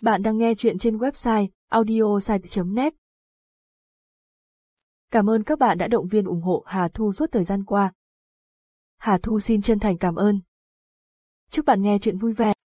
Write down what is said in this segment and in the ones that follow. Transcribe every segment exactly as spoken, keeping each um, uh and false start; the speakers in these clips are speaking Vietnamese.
Bạn đang nghe chuyện trên website audiosite chấm net. Cảm ơn các bạn đã động viên ủng hộ Hà Thu suốt thời gian qua. Hà Thu xin chân thành cảm ơn. Chúc bạn nghe chuyện vui vẻ.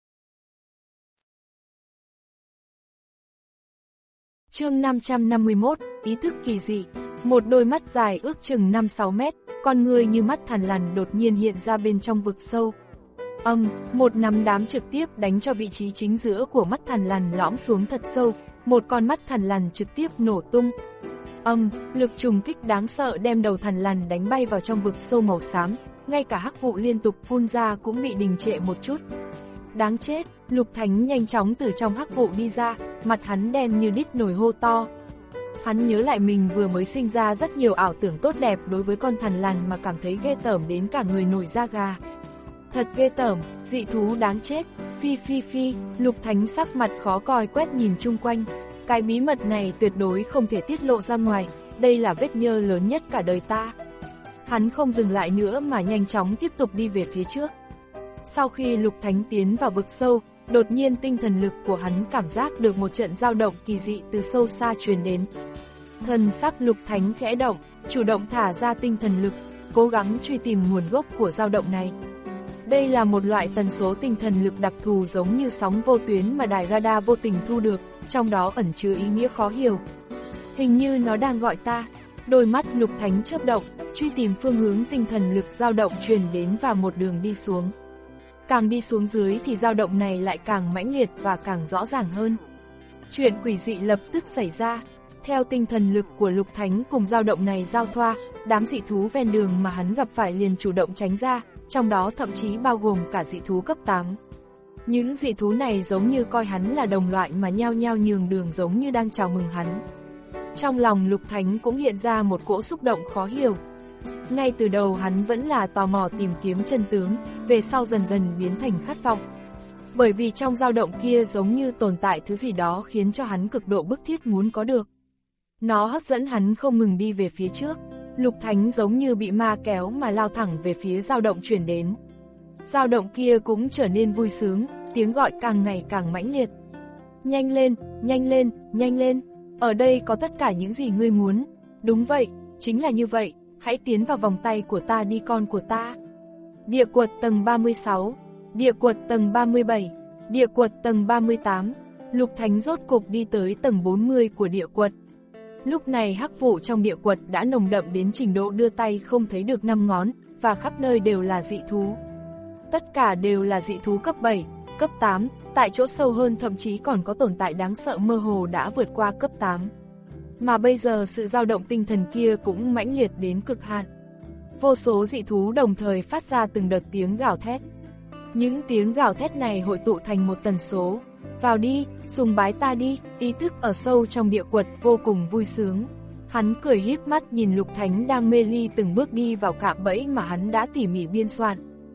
Chương năm trăm năm mươi mốt, ý thức kỳ dị. Một đôi mắt dài ước chừng năm sáu mét, con người như mắt thằn lằn đột nhiên hiện ra bên trong vực sâu. Âm, một nắm đám trực tiếp đánh cho vị trí chính giữa của mắt thằn lằn lõm xuống thật sâu, một con mắt thằn lằn trực tiếp nổ tung. Âm, lực trùng kích đáng sợ đem đầu thằn lằn đánh bay vào trong vực sâu màu xám, ngay cả hắc vụ liên tục phun ra cũng bị đình trệ một chút. Đáng chết, Lục Thánh nhanh chóng từ trong hắc vụ đi ra, mặt hắn đen như đít nồi hô to. Hắn nhớ lại mình vừa mới sinh ra rất nhiều ảo tưởng tốt đẹp đối với con thằn lằn mà cảm thấy ghê tởm đến cả người nổi da gà. Thật ghê tởm, dị thú đáng chết, phi phi phi, Lục Thánh sắc mặt khó coi quét nhìn chung quanh. Cái bí mật này tuyệt đối không thể tiết lộ ra ngoài, đây là vết nhơ lớn nhất cả đời ta. Hắn không dừng lại nữa mà nhanh chóng tiếp tục đi về phía trước. Sau khi Lục Thánh tiến vào vực sâu, đột nhiên tinh thần lực của hắn cảm giác được một trận dao động kỳ dị từ sâu xa truyền đến. Thần sắc Lục Thánh khẽ động, chủ động thả ra tinh thần lực, cố gắng truy tìm nguồn gốc của dao động này. Đây là một loại tần số tinh thần lực đặc thù giống như sóng vô tuyến mà đài radar vô tình thu được, trong đó ẩn chứa ý nghĩa khó hiểu. Hình như nó đang gọi ta. Đôi mắt Lục Thánh chớp động, truy tìm phương hướng tinh thần lực dao động truyền đến và một đường đi xuống. Càng đi xuống dưới thì dao động này lại càng mãnh liệt và càng rõ ràng hơn. Chuyện quỷ dị lập tức xảy ra. Theo tinh thần lực của Lục Thánh cùng dao động này giao thoa, đám dị thú ven đường mà hắn gặp phải liền chủ động tránh ra, trong đó thậm chí bao gồm cả dị thú cấp tám. Những dị thú này giống như coi hắn là đồng loại mà nhao nhao nhường đường giống như đang chào mừng hắn. Trong lòng Lục Thánh cũng hiện ra một cỗ xúc động khó hiểu. Ngay từ đầu hắn vẫn là tò mò tìm kiếm chân tướng, về sau dần dần biến thành khát vọng. Bởi vì trong dao động kia giống như tồn tại thứ gì đó khiến cho hắn cực độ bức thiết muốn có được. Nó hấp dẫn hắn không ngừng đi về phía trước. Lục Thánh giống như bị ma kéo mà lao thẳng về phía dao động chuyển đến. Dao động kia cũng trở nên vui sướng, tiếng gọi càng ngày càng mãnh liệt. Nhanh lên, nhanh lên, nhanh lên, ở đây có tất cả những gì ngươi muốn. Đúng vậy, chính là như vậy, hãy tiến vào vòng tay của ta đi con của ta. Địa quật tầng ba mươi sáu, địa quật tầng ba mươi bảy, địa quật tầng ba mươi tám, Lục Thánh rốt cục đi tới tầng bốn mươi của địa quật. Lúc này hắc vụ trong địa quật đã nồng đậm đến trình độ đưa tay không thấy được năm ngón, và khắp nơi đều là dị thú. Tất cả đều là dị thú cấp bảy, cấp tám, tại chỗ sâu hơn thậm chí còn có tồn tại đáng sợ mơ hồ đã vượt qua cấp tám. Mà bây giờ sự dao động tinh thần kia cũng mãnh liệt đến cực hạn. Vô số dị thú đồng thời phát ra từng đợt tiếng gào thét. Những tiếng gào thét này hội tụ thành một tần số. Vào đi, sùng bái ta đi, ý thức ở sâu trong địa quật vô cùng vui sướng. Hắn cười híp mắt nhìn Lục Thánh đang mê ly từng bước đi vào cạm bẫy mà hắn đã tỉ mỉ biên soạn.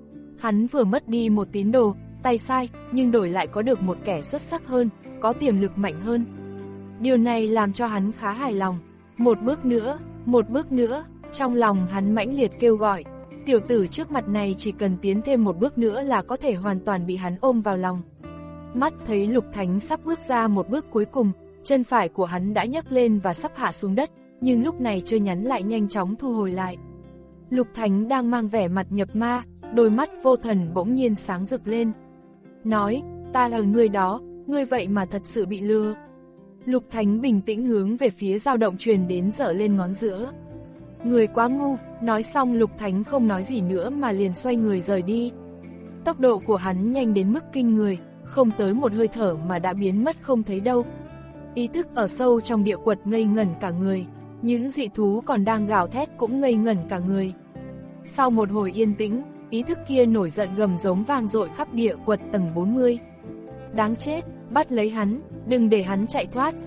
Hắn vừa mất đi một tín đồ, tay sai, nhưng đổi lại có được một kẻ xuất sắc hơn, có tiềm lực mạnh hơn. Điều này làm cho hắn khá hài lòng. Một bước nữa, một bước nữa, trong lòng hắn mãnh liệt kêu gọi. Tiểu tử trước mặt này chỉ cần tiến thêm một bước nữa là có thể hoàn toàn bị hắn ôm vào lòng. Mắt thấy Lục Thánh sắp bước ra một bước cuối cùng, chân phải của hắn đã nhấc lên và sắp hạ xuống đất, nhưng lúc này chơi nhắn lại nhanh chóng thu hồi lại. Lục Thánh đang mang vẻ mặt nhập ma, đôi mắt vô thần bỗng nhiên sáng rực lên. Nói, ta là người đó, ngươi vậy mà thật sự bị lừa. Lục Thánh bình tĩnh hướng về phía dao động truyền đến giở lên ngón giữa. Người quá ngu, nói xong Lục Thánh không nói gì nữa mà liền xoay người rời đi. Tốc độ của hắn nhanh đến mức kinh người, không tới một hơi thở mà đã biến mất không thấy đâu. Ý thức ở sâu trong địa quật ngây ngẩn cả người, những dị thú còn đang gào thét cũng ngây ngẩn cả người. Sau một hồi yên tĩnh, ý thức kia nổi giận gầm giống vang dội khắp địa quật tầng bốn mươi. Đáng chết, bắt lấy hắn, đừng để hắn chạy thoát.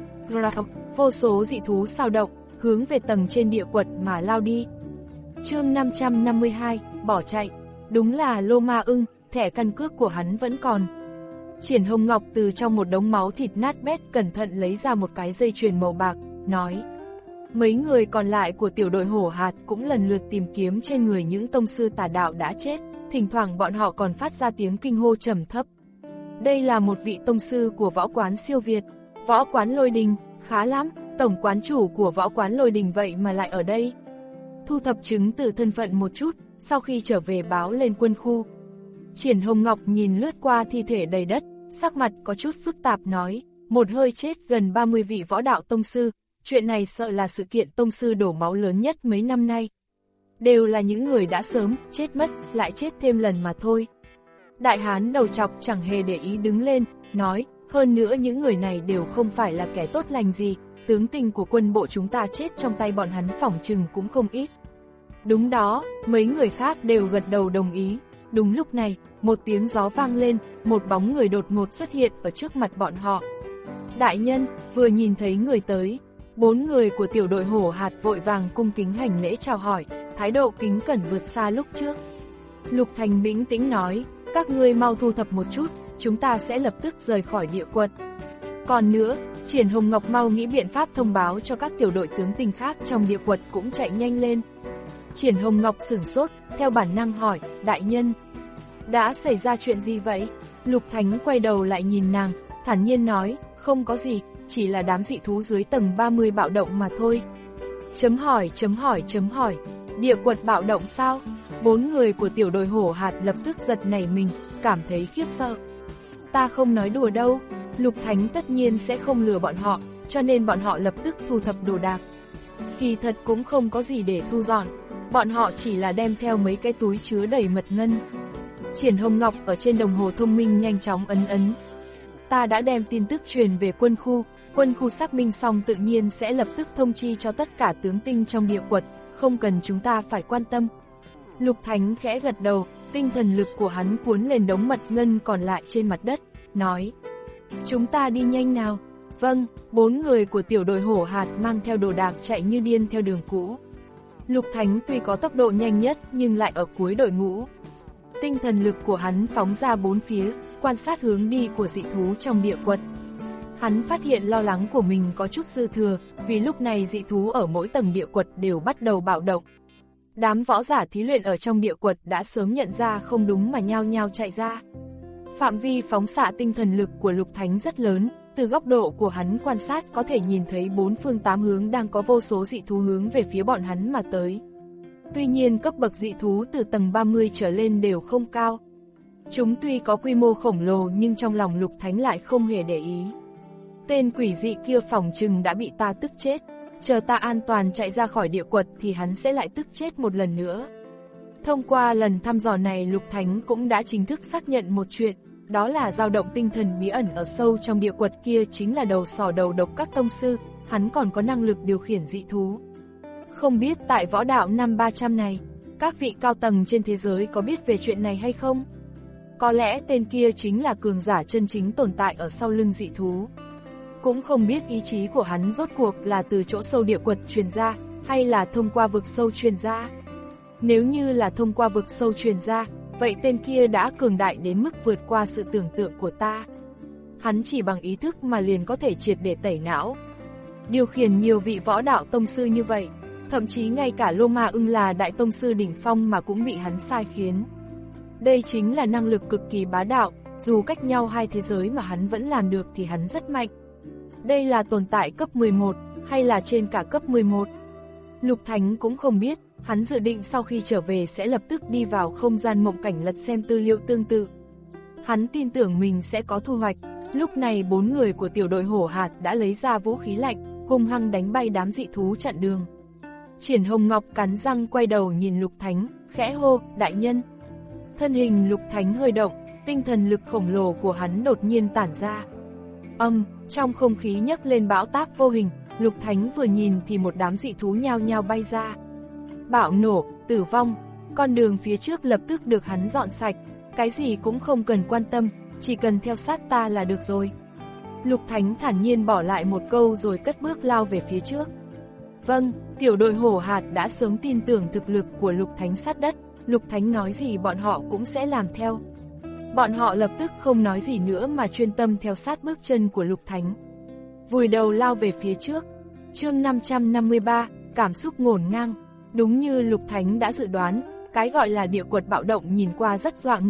Vô số dị thú sao động, hướng về tầng trên địa quật mà lao đi. Chương năm trăm năm mươi hai, bỏ chạy. Đúng là Lô Ma Ưng, thẻ căn cước của hắn vẫn còn. Triển Hồng Ngọc từ trong một đống máu thịt nát bét cẩn thận lấy ra một cái dây chuyền màu bạc, nói. Mấy người còn lại của tiểu đội hổ hạt cũng lần lượt tìm kiếm trên người những tông sư tà đạo đã chết, thỉnh thoảng bọn họ còn phát ra tiếng kinh hô trầm thấp. Đây là một vị tông sư của võ quán siêu việt, võ quán Lôi Đình, khá lắm, tổng quán chủ của võ quán Lôi Đình vậy mà lại ở đây. Thu thập chứng từ thân phận một chút, sau khi trở về báo lên quân khu. Triển Hồng Ngọc nhìn lướt qua thi thể đầy đất, sắc mặt có chút phức tạp nói, một hơi chết gần ba mươi vị võ đạo tông sư, chuyện này sợ là sự kiện tông sư đổ máu lớn nhất mấy năm nay. Đều là những người đã sớm, chết mất, lại chết thêm lần mà thôi. Đại hán đầu chọc chẳng hề để ý đứng lên, nói, hơn nữa những người này đều không phải là kẻ tốt lành gì, tướng tinh của quân bộ chúng ta chết trong tay bọn hắn phỏng chừng cũng không ít. Đúng đó, mấy người khác đều gật đầu đồng ý. Đúng lúc này, một tiếng gió vang lên, một bóng người đột ngột xuất hiện ở trước mặt bọn họ. Đại nhân, vừa nhìn thấy người tới, bốn người của tiểu đội hổ hạt vội vàng cung kính hành lễ chào hỏi, thái độ kính cẩn vượt xa lúc trước. Lục Thành bình tĩnh nói, các ngươi mau thu thập một chút, chúng ta sẽ lập tức rời khỏi địa quật. Còn nữa, Triển Hồng Ngọc mau nghĩ biện pháp thông báo cho các tiểu đội tướng tinh khác trong địa quật cũng chạy nhanh lên. Triển Hồng Ngọc sửng sốt, theo bản năng hỏi, đại nhân, đã xảy ra chuyện gì vậy? Lục Thánh quay đầu lại nhìn nàng, thản nhiên nói, không có gì, chỉ là đám dị thú dưới tầng ba mươi bạo động mà thôi. Chấm hỏi, chấm hỏi, chấm hỏi, địa quật bạo động sao? Bốn người của tiểu đội hổ hạt lập tức giật nảy mình, cảm thấy khiếp sợ. Ta không nói đùa đâu, Lục Thánh tất nhiên sẽ không lừa bọn họ, cho nên bọn họ lập tức thu thập đồ đạc. Kỳ thật cũng không có gì để thu dọn, bọn họ chỉ là đem theo mấy cái túi chứa đầy mật ngân. Triển Hồng Ngọc ở trên đồng hồ thông minh nhanh chóng ấn ấn. Ta đã đem tin tức truyền về quân khu, quân khu xác minh xong tự nhiên sẽ lập tức thông chi cho tất cả tướng tinh trong địa quật, không cần chúng ta phải quan tâm. Lục Thánh khẽ gật đầu, tinh thần lực của hắn cuốn lên đống mật ngân còn lại trên mặt đất, nói, chúng ta đi nhanh nào. Vâng, bốn người của tiểu đội hổ hạt mang theo đồ đạc chạy như điên theo đường cũ. Lục Thánh tuy có tốc độ nhanh nhất nhưng lại ở cuối đội ngũ. Tinh thần lực của hắn phóng ra bốn phía, quan sát hướng đi của dị thú trong địa quật. Hắn phát hiện lo lắng của mình có chút dư thừa, vì lúc này dị thú ở mỗi tầng địa quật đều bắt đầu bạo động. Đám võ giả thí luyện ở trong địa quật đã sớm nhận ra không đúng mà nhao nhao chạy ra. Phạm vi phóng xạ tinh thần lực của Lục Thánh rất lớn, từ góc độ của hắn quan sát có thể nhìn thấy bốn phương tám hướng đang có vô số dị thú hướng về phía bọn hắn mà tới. Tuy nhiên cấp bậc dị thú từ tầng ba mươi trở lên đều không cao. Chúng tuy có quy mô khổng lồ nhưng trong lòng Lục Thánh lại không hề để ý. Tên quỷ dị kia phỏng chừng đã bị ta tức chết, chờ ta an toàn chạy ra khỏi địa quật thì hắn sẽ lại tức chết một lần nữa. Thông qua lần thăm dò này Lục Thánh cũng đã chính thức xác nhận một chuyện, đó là dao động tinh thần bí ẩn ở sâu trong địa quật kia chính là đầu sỏ đầu độc các tông sư, hắn còn có năng lực điều khiển dị thú. Không biết tại võ đạo năm ba trăm này, các vị cao tầng trên thế giới có biết về chuyện này hay không? Có lẽ tên kia chính là cường giả chân chính tồn tại ở sau lưng dị thú. Cũng không biết ý chí của hắn rốt cuộc là từ chỗ sâu địa quật truyền ra, hay là thông qua vực sâu truyền ra. Nếu như là thông qua vực sâu truyền ra, vậy tên kia đã cường đại đến mức vượt qua sự tưởng tượng của ta. Hắn chỉ bằng ý thức mà liền có thể triệt để tẩy não. Điều khiển nhiều vị võ đạo tông sư như vậy, thậm chí ngay cả Lô Ma Ưng là đại tông sư đỉnh phong mà cũng bị hắn sai khiến. Đây chính là năng lực cực kỳ bá đạo, dù cách nhau hai thế giới mà hắn vẫn làm được thì hắn rất mạnh. Đây là tồn tại cấp mười một, hay là trên cả cấp mười một? Lục Thánh cũng không biết, hắn dự định sau khi trở về sẽ lập tức đi vào không gian mộng cảnh lật xem tư liệu tương tự. Hắn tin tưởng mình sẽ có thu hoạch, lúc này bốn người của tiểu đội hổ hạt đã lấy ra vũ khí lạnh, hung hăng đánh bay đám dị thú chặn đường. Triển Hồng Ngọc cắn răng quay đầu nhìn Lục Thánh, khẽ hô, đại nhân. Thân hình Lục Thánh hơi động, tinh thần lực khổng lồ của hắn đột nhiên tản ra. Âm, trong không khí nhấc lên bão táp vô hình, Lục Thánh vừa nhìn thì một đám dị thú nhao nhao bay ra. Bạo nổ, tử vong, con đường phía trước lập tức được hắn dọn sạch, cái gì cũng không cần quan tâm, chỉ cần theo sát ta là được rồi. Lục Thánh thản nhiên bỏ lại một câu rồi cất bước lao về phía trước. Vâng, tiểu đội hổ hạt đã sớm tin tưởng thực lực của Lục Thánh sát đất, Lục Thánh nói gì bọn họ cũng sẽ làm theo. Bọn họ lập tức không nói gì nữa mà chuyên tâm theo sát bước chân của Lục Thánh. Vùi đầu lao về phía trước. Chương năm trăm năm mươi ba, cảm xúc ngổn ngang. Đúng như Lục Thánh đã dự đoán, cái gọi là địa quật bạo động nhìn qua rất dọa người,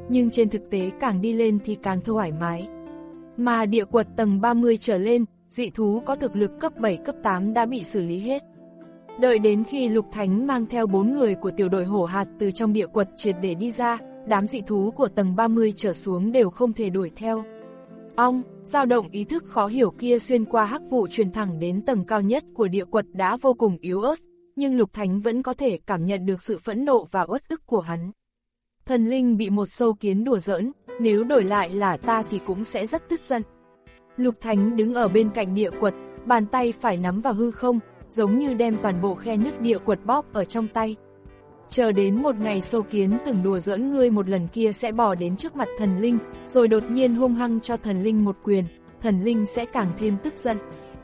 nhưng trên thực tế càng đi lên thì càng thoải mái. Mà địa quật tầng ba mươi trở lên, dị thú có thực lực cấp bảy cấp tám đã bị xử lý hết. Đợi đến khi Lục Thánh mang theo bốn người của tiểu đội hổ hạt từ trong địa quật triệt để đi ra, đám dị thú của tầng ba mươi trở xuống đều không thể đuổi theo. Ong, dao động ý thức khó hiểu kia xuyên qua hắc vụ truyền thẳng đến tầng cao nhất của địa quật đã vô cùng yếu ớt, nhưng Lục Thánh vẫn có thể cảm nhận được sự phẫn nộ và uất ức của hắn. Thần linh bị một sâu kiến đùa giỡn, nếu đổi lại là ta thì cũng sẽ rất tức giận. Lục Thánh đứng ở bên cạnh địa quật, bàn tay phải nắm vào hư không, giống như đem toàn bộ khe nứt địa quật bóp ở trong tay. Chờ đến một ngày sâu kiến từng đùa giỡn ngươi một lần kia sẽ bò đến trước mặt thần linh, rồi đột nhiên hung hăng cho thần linh một quyền, thần linh sẽ càng thêm tức giận.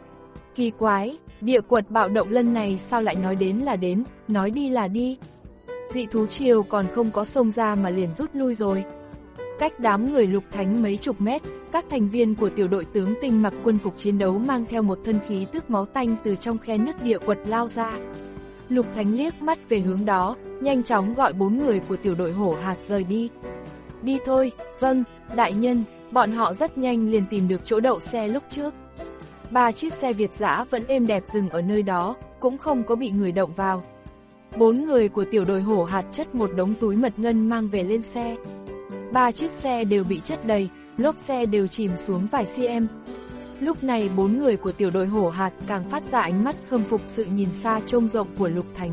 Kỳ quái, địa quật bạo động lần này sao lại nói đến là đến, nói đi là đi. Dị thú triều còn không có xông ra mà liền rút lui rồi. Cách đám người Lục Thánh mấy chục mét, các thành viên của tiểu đội tướng tinh mặc quân phục chiến đấu mang theo một thân khí tức máu tanh từ trong khe nứt địa quật lao ra. Lục Thánh liếc mắt về hướng đó, nhanh chóng gọi bốn người của tiểu đội hổ hạt rời đi. Đi thôi, vâng, đại nhân, bọn họ rất nhanh liền tìm được chỗ đậu xe lúc trước. Ba chiếc xe Việt dã vẫn êm đẹp dừng ở nơi đó, cũng không có bị người động vào. Bốn người của tiểu đội hổ hạt chất một đống túi mật ngân mang về lên xe. Ba chiếc xe đều bị chất đầy, lốp xe đều chìm xuống vài cm. Lúc này bốn người của tiểu đội hổ hạt càng phát ra ánh mắt khâm phục sự nhìn xa trông rộng của Lục Thánh.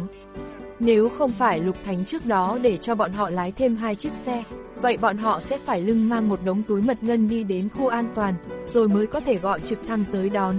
Nếu không phải Lục Thánh trước đó để cho bọn họ lái thêm hai chiếc xe, vậy bọn họ sẽ phải lưng mang một đống túi mật ngân đi đến khu an toàn, rồi mới có thể gọi trực thăng tới đón.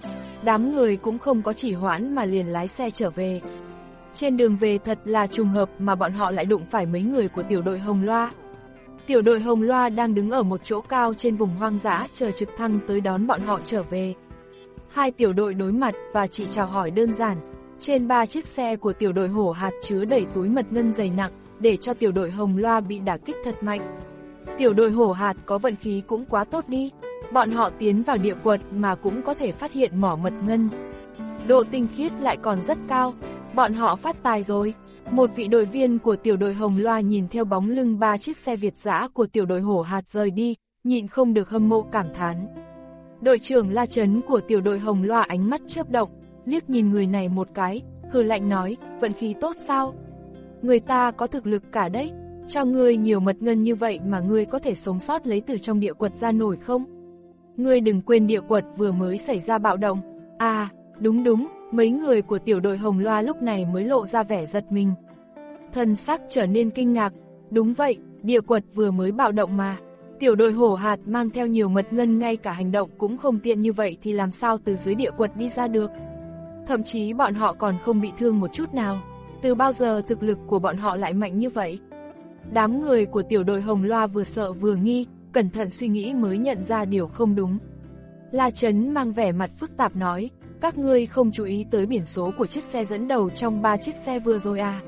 Đám người cũng không có chỉ hoãn mà liền lái xe trở về. Trên đường về thật là trùng hợp mà bọn họ lại đụng phải mấy người của tiểu đội Hồng Loa. Tiểu đội Hồng Loa đang đứng ở một chỗ cao trên vùng hoang dã chờ trực thăng tới đón bọn họ trở về. Hai tiểu đội đối mặt và chỉ chào hỏi đơn giản. Trên ba chiếc xe của tiểu đội hổ hạt chứa đầy túi mật ngân dày nặng, để cho tiểu đội Hồng Loa bị đả kích thật mạnh. Tiểu đội hổ hạt có vận khí cũng quá tốt đi. Bọn họ tiến vào địa quật mà cũng có thể phát hiện mỏ mật ngân. Độ tinh khiết lại còn rất cao. Bọn họ phát tài rồi. Một vị đội viên của tiểu đội Hồng Loa nhìn theo bóng lưng ba chiếc xe Việt dã của tiểu đội hổ hạt rời đi, nhịn không được hâm mộ cảm thán. Đội trưởng La Trấn của tiểu đội Hồng Loa ánh mắt chớp động, liếc nhìn người này một cái, hừ lạnh nói, vận khí tốt sao? Người ta có thực lực cả đấy, cho ngươi nhiều mật ngân như vậy mà ngươi có thể sống sót lấy từ trong địa quật ra nổi không? Ngươi đừng quên địa quật vừa mới xảy ra bạo động. À, đúng đúng. Mấy người của tiểu đội Hồng Loa lúc này mới lộ ra vẻ giật mình. Thân sắc trở nên kinh ngạc, đúng vậy, địa quật vừa mới bạo động mà. Tiểu đội hổ hạt mang theo nhiều mật ngân ngay cả hành động cũng không tiện như vậy thì làm sao từ dưới địa quật đi ra được. Thậm chí bọn họ còn không bị thương một chút nào. Từ bao giờ thực lực của bọn họ lại mạnh như vậy? Đám người của tiểu đội Hồng Loa vừa sợ vừa nghi, cẩn thận suy nghĩ mới nhận ra điều không đúng. La Trấn mang vẻ mặt phức tạp nói, các ngươi không chú ý tới biển số của chiếc xe dẫn đầu trong ba chiếc xe vừa rồi à?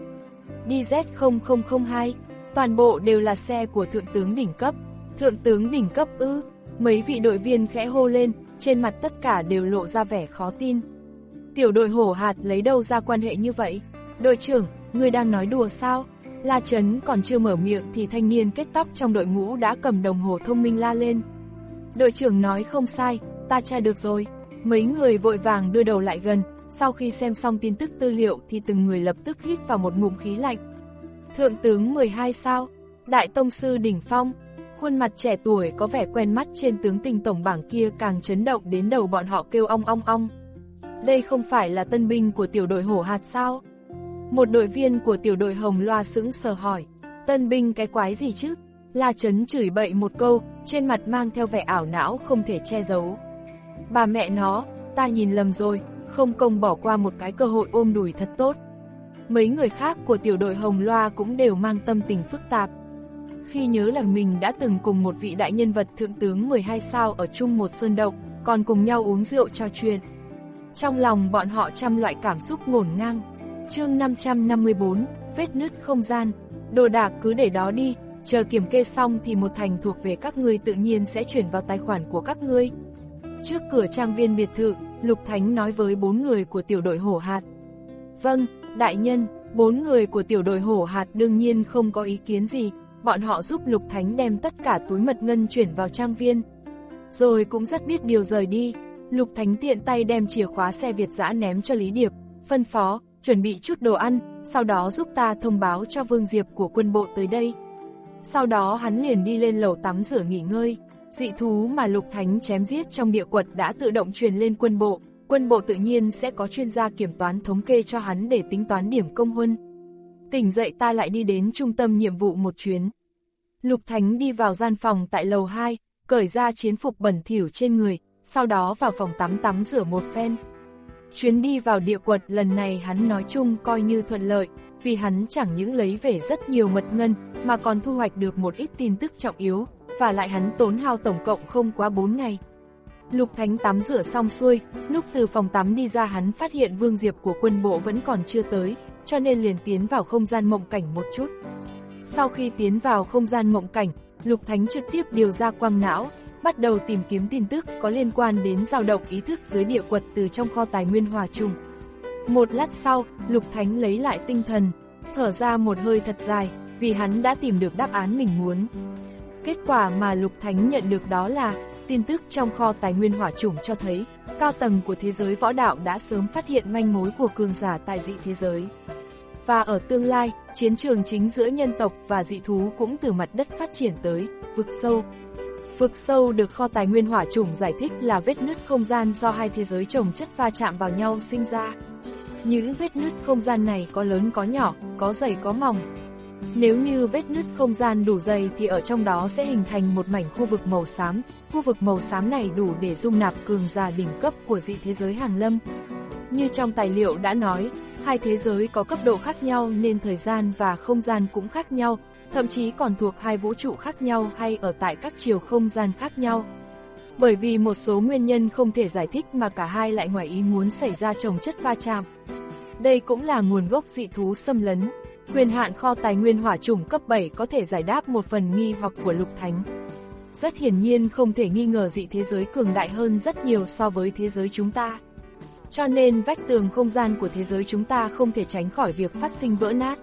D Z không không không hai, toàn bộ đều là xe của thượng tướng đỉnh cấp. Thượng tướng đỉnh cấp ư? Mấy vị đội viên khẽ hô lên, trên mặt tất cả đều lộ ra vẻ khó tin. Tiểu đội hổ hạt lấy đâu ra quan hệ như vậy? Đội trưởng, ngươi đang nói đùa sao? La Trấn còn chưa mở miệng thì thanh niên kết tóc trong đội ngũ đã cầm đồng hồ thông minh la lên. Đội trưởng nói không sai, ta tra được rồi. Mấy người vội vàng đưa đầu lại gần, sau khi xem xong tin tức tư liệu thì từng người lập tức hít vào một ngụm khí lạnh. Thượng tướng mười hai sao? Đại tông sư đỉnh phong? Khuôn mặt trẻ tuổi có vẻ quen mắt trên tướng tinh tổng bảng kia càng chấn động đến đầu bọn họ kêu ong ong ong. Đây không phải là tân binh của tiểu đội hổ hạt sao? Một đội viên của tiểu đội Hồng Loa sững sờ hỏi, tân binh cái quái gì chứ? La Trấn chửi bậy một câu, trên mặt mang theo vẻ ảo não không thể che giấu. Bà mẹ nó, ta nhìn lầm rồi, không công bỏ qua một cái cơ hội ôm đùi thật tốt. Mấy người khác của tiểu đội Hồng Loa cũng đều mang tâm tình phức tạp. Khi nhớ là mình đã từng cùng một vị đại nhân vật thượng tướng mười hai sao ở chung một sơn động, còn cùng nhau uống rượu trò chuyện. Trong lòng bọn họ trăm loại cảm xúc ngổn ngang. Chương năm trăm năm mươi tư, vết nứt không gian. Đồ đạc cứ để đó đi, chờ kiểm kê xong thì một thành thuộc về các ngươi tự nhiên sẽ chuyển vào tài khoản của các ngươi. Trước cửa trang viên biệt thự, Lục Thánh nói với bốn người của tiểu đội hổ hạt. Vâng, đại nhân. Bốn người của tiểu đội hổ hạt đương nhiên không có ý kiến gì, bọn họ giúp Lục Thánh đem tất cả túi mật ngân chuyển vào trang viên. Rồi cũng rất biết điều rời đi, Lục Thánh tiện tay đem chìa khóa xe Việt dã ném cho Lý Điệp, phân phó, chuẩn bị chút đồ ăn, sau đó giúp ta thông báo cho Vương Diệp của quân bộ tới đây. Sau đó hắn liền đi lên lầu tắm rửa nghỉ ngơi. Dị thú mà Lục Thánh chém giết trong địa quật đã tự động truyền lên quân bộ, quân bộ tự nhiên sẽ có chuyên gia kiểm toán thống kê cho hắn để tính toán điểm công huân. Tỉnh dậy ta lại đi đến trung tâm nhiệm vụ một chuyến. Lục Thánh đi vào gian phòng tại lầu hai, cởi ra chiến phục bẩn thỉu trên người, sau đó vào phòng tắm tắm rửa một phen. Chuyến đi vào địa quật lần này hắn nói chung coi như thuận lợi, vì hắn chẳng những lấy về rất nhiều mật ngân, mà còn thu hoạch được một ít tin tức trọng yếu, và lại hắn tốn hao tổng cộng không quá bốn ngày. Lục Thánh tắm rửa xong xuôi, lúc từ phòng tắm đi ra hắn phát hiện Vương Diệp của quân bộ vẫn còn chưa tới, cho nên liền tiến vào không gian mộng cảnh một chút. Sau khi tiến vào không gian mộng cảnh, Lục Thánh trực tiếp điều ra quang não, bắt đầu tìm kiếm tin tức có liên quan đến dao động ý thức dưới địa quật từ trong kho tài nguyên hỏa trùng. Một lát sau, Lục Thánh lấy lại tinh thần, thở ra một hơi thật dài, vì hắn đã tìm được đáp án mình muốn. Kết quả mà Lục Thánh nhận được đó là, tin tức trong kho tài nguyên hỏa trùng cho thấy, cao tầng của thế giới võ đạo đã sớm phát hiện manh mối của cường giả tại dị thế giới. Và ở tương lai, chiến trường chính giữa nhân tộc và dị thú cũng từ mặt đất phát triển tới vực sâu. Vực sâu được kho tài nguyên hỏa trùng giải thích là vết nứt không gian do hai thế giới chồng chất va chạm vào nhau sinh ra. Những vết nứt không gian này có lớn có nhỏ, có dày có mỏng. Nếu như vết nứt không gian đủ dày thì ở trong đó sẽ hình thành một mảnh khu vực màu xám. Khu vực màu xám này đủ để dung nạp cường giả đỉnh cấp của dị thế giới Hàn Lâm. Như trong tài liệu đã nói, hai thế giới có cấp độ khác nhau nên thời gian và không gian cũng khác nhau, thậm chí còn thuộc hai vũ trụ khác nhau hay ở tại các chiều không gian khác nhau. Bởi vì một số nguyên nhân không thể giải thích mà cả hai lại ngoài ý muốn xảy ra chồng chất va chạm. Đây cũng là nguồn gốc dị thú xâm lấn. Quyền hạn kho tài nguyên hỏa trùng cấp bảy có thể giải đáp một phần nghi hoặc của Lục Thánh. Rất hiển nhiên không thể nghi ngờ dị thế giới cường đại hơn rất nhiều so với thế giới chúng ta. Cho nên vách tường không gian của thế giới chúng ta không thể tránh khỏi việc phát sinh vỡ nát.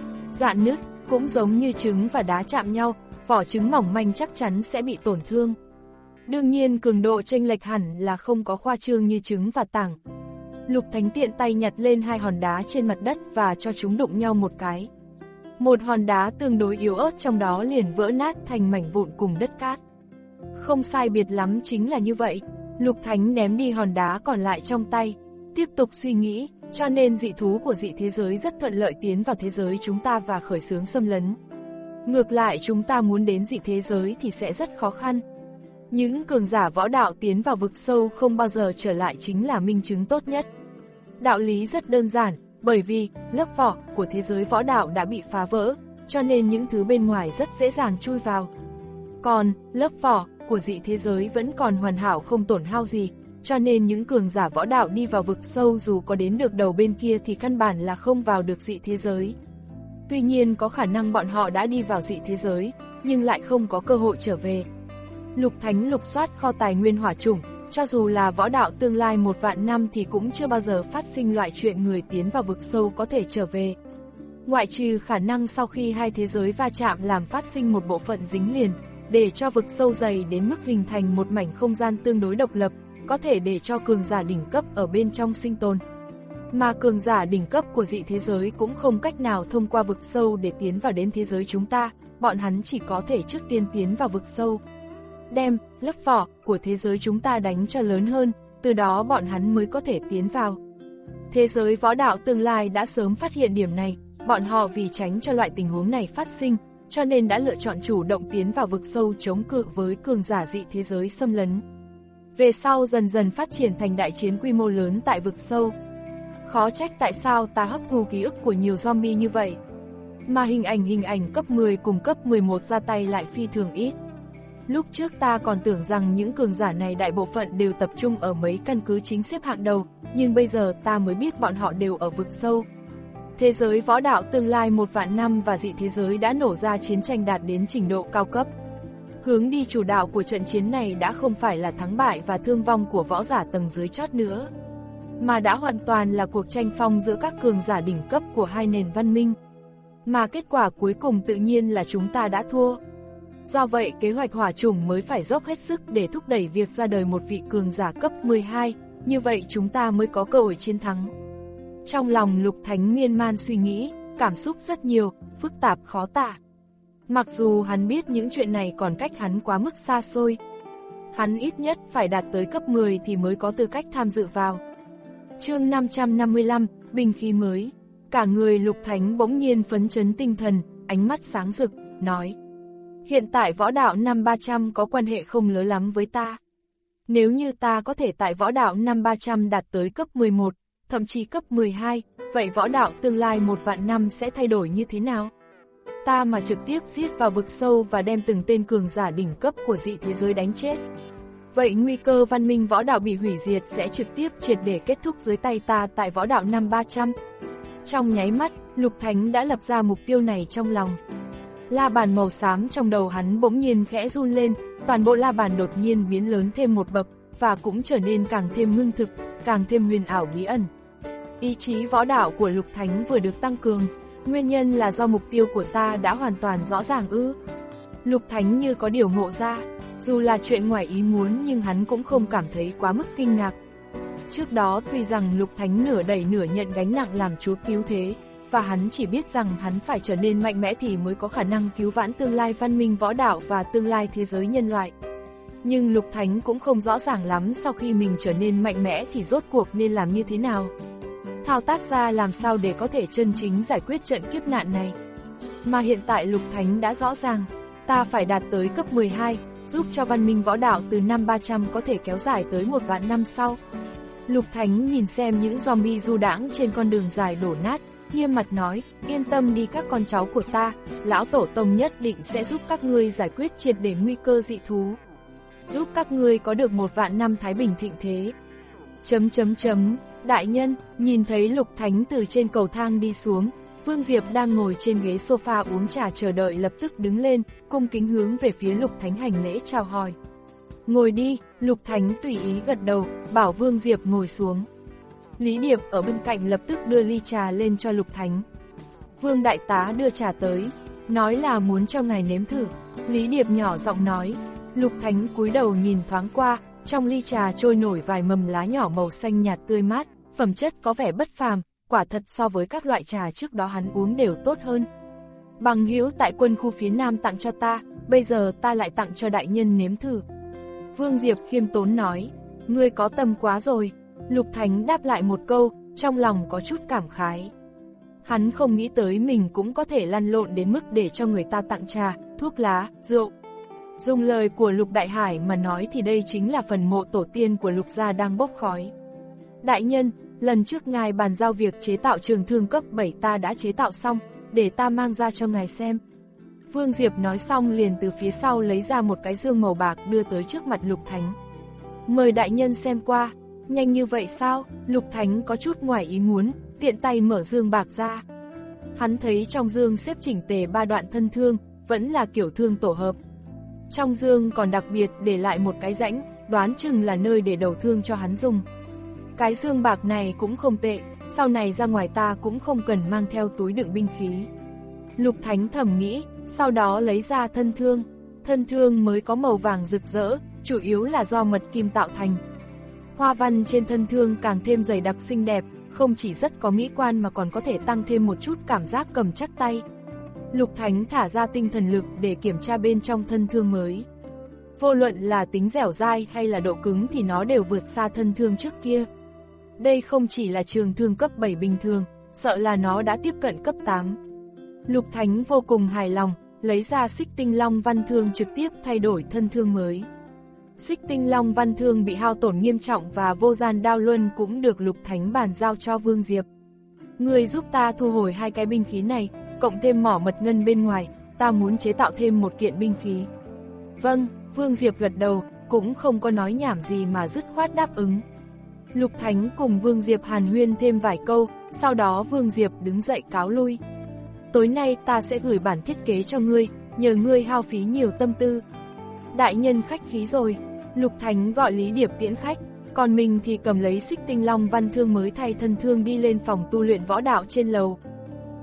Rạn nứt, cũng giống như trứng và đá chạm nhau, vỏ trứng mỏng manh chắc chắn sẽ bị tổn thương. Đương nhiên cường độ chênh lệch hẳn là không có khoa trương như trứng và tảng. Lục Thánh tiện tay nhặt lên hai hòn đá trên mặt đất và cho chúng đụng nhau một cái. Một hòn đá tương đối yếu ớt trong đó liền vỡ nát thành mảnh vụn cùng đất cát. Không sai biệt lắm chính là như vậy. Lục Thánh ném đi hòn đá còn lại trong tay, tiếp tục suy nghĩ, cho nên dị thú của dị thế giới rất thuận lợi tiến vào thế giới chúng ta và khởi xướng xâm lấn. Ngược lại chúng ta muốn đến dị thế giới thì sẽ rất khó khăn. Những cường giả võ đạo tiến vào vực sâu không bao giờ trở lại chính là minh chứng tốt nhất. Đạo lý rất đơn giản, bởi vì lớp vỏ của thế giới võ đạo đã bị phá vỡ, cho nên những thứ bên ngoài rất dễ dàng chui vào. Còn lớp vỏ của dị thế giới vẫn còn hoàn hảo không tổn hao gì, cho nên những cường giả võ đạo đi vào vực sâu dù có đến được đầu bên kia thì căn bản là không vào được dị thế giới. Tuy nhiên có khả năng bọn họ đã đi vào dị thế giới, nhưng lại không có cơ hội trở về. Lục Thánh lục soát kho tài nguyên hỏa trùng, cho dù là võ đạo tương lai một vạn năm thì cũng chưa bao giờ phát sinh loại chuyện người tiến vào vực sâu có thể trở về. Ngoại trừ khả năng sau khi hai thế giới va chạm làm phát sinh một bộ phận dính liền, để cho vực sâu dày đến mức hình thành một mảnh không gian tương đối độc lập, có thể để cho cường giả đỉnh cấp ở bên trong sinh tồn. Mà cường giả đỉnh cấp của dị thế giới cũng không cách nào thông qua vực sâu để tiến vào đến thế giới chúng ta, bọn hắn chỉ có thể trước tiên tiến vào vực sâu. Đem lớp vỏ của thế giới chúng ta đánh cho lớn hơn, từ đó bọn hắn mới có thể tiến vào. Thế giới võ đạo tương lai đã sớm phát hiện điểm này, bọn họ vì tránh cho loại tình huống này phát sinh, cho nên đã lựa chọn chủ động tiến vào vực sâu chống cự với cường giả dị thế giới xâm lấn. Về sau dần dần phát triển thành đại chiến quy mô lớn tại vực sâu. Khó trách tại sao ta hấp thu ký ức của nhiều zombie như vậy. Mà hình ảnh hình ảnh cấp mười cùng cấp mười một ra tay lại phi thường ít. Lúc trước ta còn tưởng rằng những cường giả này đại bộ phận đều tập trung ở mấy căn cứ chính xếp hạng đầu, nhưng bây giờ ta mới biết bọn họ đều ở vực sâu. Thế giới võ đạo tương lai một vạn năm và dị thế giới đã nổ ra chiến tranh đạt đến trình độ cao cấp. Hướng đi chủ đạo của trận chiến này đã không phải là thắng bại và thương vong của võ giả tầng dưới chót nữa, mà đã hoàn toàn là cuộc tranh phong giữa các cường giả đỉnh cấp của hai nền văn minh. Mà kết quả cuối cùng tự nhiên là chúng ta đã thua. Do vậy kế hoạch hỏa chủng mới phải dốc hết sức để thúc đẩy việc ra đời một vị cường giả cấp mười hai, như vậy chúng ta mới có cơ hội chiến thắng. Trong lòng Lục Thánh miên man suy nghĩ, cảm xúc rất nhiều, phức tạp khó tả. Mặc dù hắn biết những chuyện này còn cách hắn quá mức xa xôi. Hắn ít nhất phải đạt tới cấp mười thì mới có tư cách tham dự vào. Chương năm trăm năm mươi lăm, binh khí mới. Cả người Lục Thánh bỗng nhiên phấn chấn tinh thần, ánh mắt sáng rực, nói: hiện tại võ đạo năm ba trăm có quan hệ không lớn lắm với ta. Nếu như ta có thể tại võ đạo năm ba trăm đạt tới cấp mười một, thậm chí cấp mười hai, vậy võ đạo tương lai một vạn năm sẽ thay đổi như thế nào? Ta mà trực tiếp giết vào vực sâu và đem từng tên cường giả đỉnh cấp của dị thế giới đánh chết. Vậy nguy cơ văn minh võ đạo bị hủy diệt sẽ trực tiếp triệt để kết thúc dưới tay ta tại võ đạo năm ba trăm. Trong nháy mắt, Lục Thánh đã lập ra mục tiêu này trong lòng. La bàn màu xám trong đầu hắn bỗng nhiên khẽ run lên, toàn bộ la bàn đột nhiên biến lớn thêm một bậc, và cũng trở nên càng thêm ngưng thực, càng thêm huyền ảo bí ẩn. Ý chí võ đạo của Lục Thánh vừa được tăng cường, nguyên nhân là do mục tiêu của ta đã hoàn toàn rõ ràng ư? Lục Thánh như có điều ngộ ra, dù là chuyện ngoài ý muốn nhưng hắn cũng không cảm thấy quá mức kinh ngạc. Trước đó tuy rằng Lục Thánh nửa đẩy nửa nhận gánh nặng làm chúa cứu thế, và hắn chỉ biết rằng hắn phải trở nên mạnh mẽ thì mới có khả năng cứu vãn tương lai văn minh võ đạo và tương lai thế giới nhân loại. Nhưng Lục Thánh cũng không rõ ràng lắm sau khi mình trở nên mạnh mẽ thì rốt cuộc nên làm như thế nào. Thao tác ra làm sao để có thể chân chính giải quyết trận kiếp nạn này. Mà hiện tại Lục Thánh đã rõ ràng, ta phải đạt tới cấp mười hai, giúp cho văn minh võ đạo từ năm ba trăm có thể kéo dài tới một vạn năm sau. Lục Thánh nhìn xem những zombie du đãng trên con đường dài đổ nát, nghiêm mặt nói: yên tâm đi các con cháu của ta, lão tổ tông nhất định sẽ giúp các ngươi giải quyết triệt để nguy cơ dị thú, giúp các ngươi có được một vạn năm thái bình thịnh thế. Chấm chấm chấm, đại nhân, nhìn thấy Lục Thánh từ trên cầu thang đi xuống, Vương Diệp đang ngồi trên ghế sofa uống trà chờ đợi lập tức đứng lên, cung kính hướng về phía Lục Thánh hành lễ chào hỏi. Ngồi đi, Lục Thánh tùy ý gật đầu, bảo Vương Diệp ngồi xuống. Lý Điệp ở bên cạnh lập tức đưa ly trà lên cho Lục Thánh. Vương đại tá đưa trà tới, nói là muốn cho ngài nếm thử. Lý Điệp nhỏ giọng nói. Lục Thánh cúi đầu nhìn thoáng qua, trong ly trà trôi nổi vài mầm lá nhỏ màu xanh nhạt tươi mát, phẩm chất có vẻ bất phàm, quả thật so với các loại trà trước đó hắn uống đều tốt hơn. Bằng hữu tại quân khu phía Nam tặng cho ta, bây giờ ta lại tặng cho đại nhân nếm thử. Vương Diệp khiêm tốn nói, ngươi có tâm quá rồi. Lục Thánh đáp lại một câu, trong lòng có chút cảm khái. Hắn không nghĩ tới mình cũng có thể lăn lộn đến mức để cho người ta tặng trà, thuốc lá, rượu. Dùng lời của Lục Đại Hải mà nói thì đây chính là phần mộ tổ tiên của Lục gia đang bốc khói. Đại nhân, lần trước ngài bàn giao việc chế tạo trường thương cấp bảy ta đã chế tạo xong, để ta mang ra cho ngài xem. Vương Diệp nói xong liền từ phía sau lấy ra một cái dương màu bạc đưa tới trước mặt Lục Thánh. Mời đại nhân xem qua. Nhanh như vậy sao? Lục Thánh có chút ngoài ý muốn, tiện tay mở dương bạc ra. Hắn thấy trong dương xếp chỉnh tề ba đoạn thân thương, vẫn là kiểu thương tổ hợp. Trong dương còn đặc biệt để lại một cái rãnh, đoán chừng là nơi để đầu thương cho hắn dùng. Cái dương bạc này cũng không tệ, sau này ra ngoài ta cũng không cần mang theo túi đựng binh khí. Lục Thánh thầm nghĩ, sau đó lấy ra thân thương. Thân thương mới có màu vàng rực rỡ, chủ yếu là do mật kim tạo thành. Hoa văn trên thân thương càng thêm dày đặc xinh đẹp, không chỉ rất có mỹ quan mà còn có thể tăng thêm một chút cảm giác cầm chắc tay. Lục Thánh thả ra tinh thần lực để kiểm tra bên trong thân thương mới. Vô luận là tính dẻo dai hay là độ cứng thì nó đều vượt xa thân thương trước kia. Đây không chỉ là trường thương cấp bảy bình thường, sợ là nó đã tiếp cận cấp tám. Lục Thánh vô cùng hài lòng, lấy ra xích tinh long văn thương trực tiếp thay đổi thân thương mới. Xích tinh long văn thương bị hao tổn nghiêm trọng và vô gian đao luân cũng được Lục Thánh bàn giao cho Vương Diệp. Người giúp ta thu hồi hai cái binh khí này, cộng thêm mỏ mật ngân bên ngoài, ta muốn chế tạo thêm một kiện binh khí. Vâng, Vương Diệp gật đầu, cũng không có nói nhảm gì mà dứt khoát đáp ứng. Lục Thánh cùng Vương Diệp hàn huyên thêm vài câu, sau đó Vương Diệp đứng dậy cáo lui. Tối nay ta sẽ gửi bản thiết kế cho ngươi, nhờ ngươi hao phí nhiều tâm tư. Đại nhân khách khí rồi. Lục Thánh gọi Lý Điệp tiễn khách, còn mình thì cầm lấy xích tinh long văn thương mới thay thân thương đi lên phòng tu luyện võ đạo trên lầu.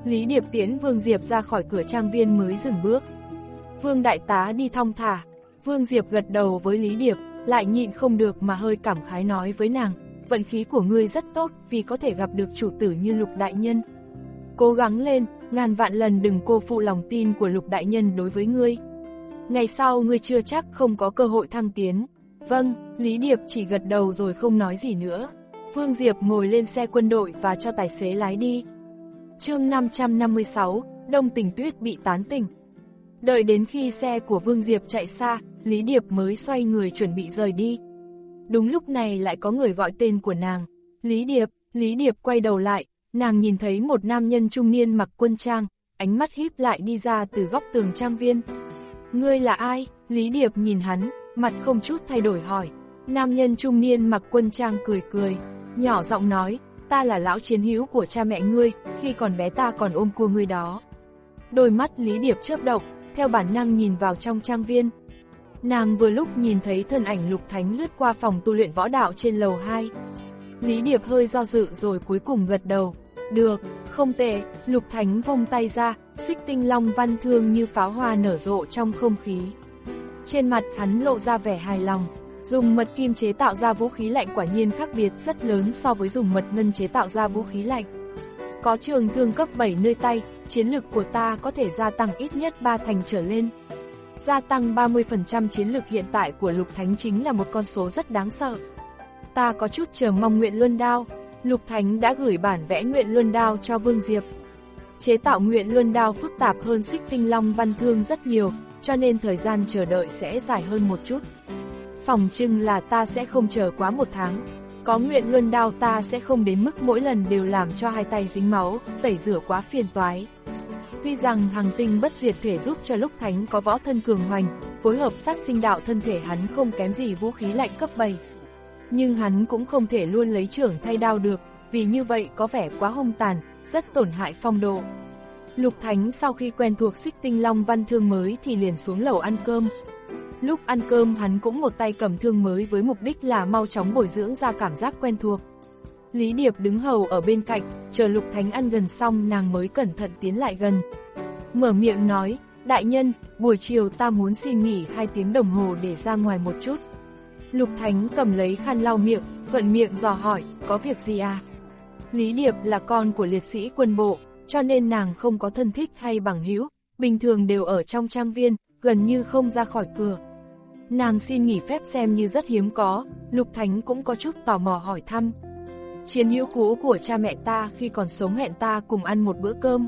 Lý Điệp tiễn Vương Diệp ra khỏi cửa trang viên mới dừng bước. Vương đại tá đi thong thả. Vương Diệp gật đầu với Lý Điệp, lại nhịn không được mà hơi cảm khái nói với nàng, vận khí của ngươi rất tốt vì có thể gặp được chủ tử như Lục đại nhân. Cố gắng lên, ngàn vạn lần đừng cô phụ lòng tin của Lục đại nhân đối với ngươi. Ngày sau ngươi chưa chắc không có cơ hội thăng tiến. Vâng, Lý Điệp chỉ gật đầu rồi không nói gì nữa. Vương Diệp ngồi lên xe quân đội và cho tài xế lái đi. Chương năm trăm năm mươi sáu, Đông Tình Tuyết bị tán tỉnh. Đợi đến khi xe của Vương Diệp chạy xa, Lý Điệp mới xoay người chuẩn bị rời đi. Đúng lúc này lại có người gọi tên của nàng. Lý Điệp, Lý Điệp quay đầu lại, nàng nhìn thấy một nam nhân trung niên mặc quân trang, ánh mắt híp lại đi ra từ góc tường trang viên. Ngươi là ai? Lý Điệp nhìn hắn, mặt không chút thay đổi hỏi. Nam nhân trung niên mặc quân trang cười cười, nhỏ giọng nói, ta là lão chiến hữu của cha mẹ ngươi, khi còn bé ta còn ôm cua ngươi đó. Đôi mắt Lý Điệp chớp động, theo bản năng nhìn vào trong trang viên. Nàng vừa lúc nhìn thấy thân ảnh Lục Thánh lướt qua phòng tu luyện võ đạo trên lầu hai. Lý Điệp hơi do dự rồi cuối cùng gật đầu. Được, không tệ. Lục Thánh vung tay ra, xích tinh long văn thương như pháo hoa nở rộ trong không khí. Trên mặt hắn lộ ra vẻ hài lòng. Dùng mật kim chế tạo ra vũ khí lạnh quả nhiên khác biệt rất lớn so với dùng mật ngân chế tạo ra vũ khí lạnh. Có trường thương cấp bảy nơi tay, chiến lực của ta có thể gia tăng ít nhất ba thành trở lên. Gia tăng ba mươi phần trăm chiến lực hiện tại của Lục Thánh chính là một con số rất đáng sợ. Ta có chút chờ mong Nguyện Luân Đao. Lục Thánh đã gửi bản vẽ Nguyện Luân Đao cho Vương Diệp. Chế tạo Nguyện Luân Đao phức tạp hơn xích tinh long văn thương rất nhiều, cho nên thời gian chờ đợi sẽ dài hơn một chút. Phòng trưng là ta sẽ không chờ quá một tháng. Có Nguyện Luân Đao ta sẽ không đến mức mỗi lần đều làm cho hai tay dính máu, tẩy rửa quá phiền toái. Tuy rằng Hằng Tinh Bất Diệt Thể giúp cho Lục Thánh có võ thân cường hoành, phối hợp sát sinh đạo thân thể hắn không kém gì vũ khí lạnh cấp bảy. Nhưng hắn cũng không thể luôn lấy trưởng thay đao được, vì như vậy có vẻ quá hung tàn, rất tổn hại phong độ. Lục Thánh sau khi quen thuộc xích tinh long văn thương mới thì liền xuống lầu ăn cơm. Lúc ăn cơm hắn cũng một tay cầm thương mới với mục đích là mau chóng bồi dưỡng ra cảm giác quen thuộc. Lý Điệp đứng hầu ở bên cạnh, chờ Lục Thánh ăn gần xong nàng mới cẩn thận tiến lại gần. Mở miệng nói, đại nhân, buổi chiều ta muốn xin nghỉ hai tiếng đồng hồ để ra ngoài một chút. Lục Thánh cầm lấy khăn lau miệng, thuận miệng dò hỏi, có việc gì à? Lý Điệp là con của liệt sĩ quân bộ, cho nên nàng không có thân thích hay bằng hữu, bình thường đều ở trong trang viên, gần như không ra khỏi cửa. Nàng xin nghỉ phép xem như rất hiếm có, Lục Thánh cũng có chút tò mò hỏi thăm. Chiến hữu cũ của cha mẹ ta khi còn sống hẹn ta cùng ăn một bữa cơm.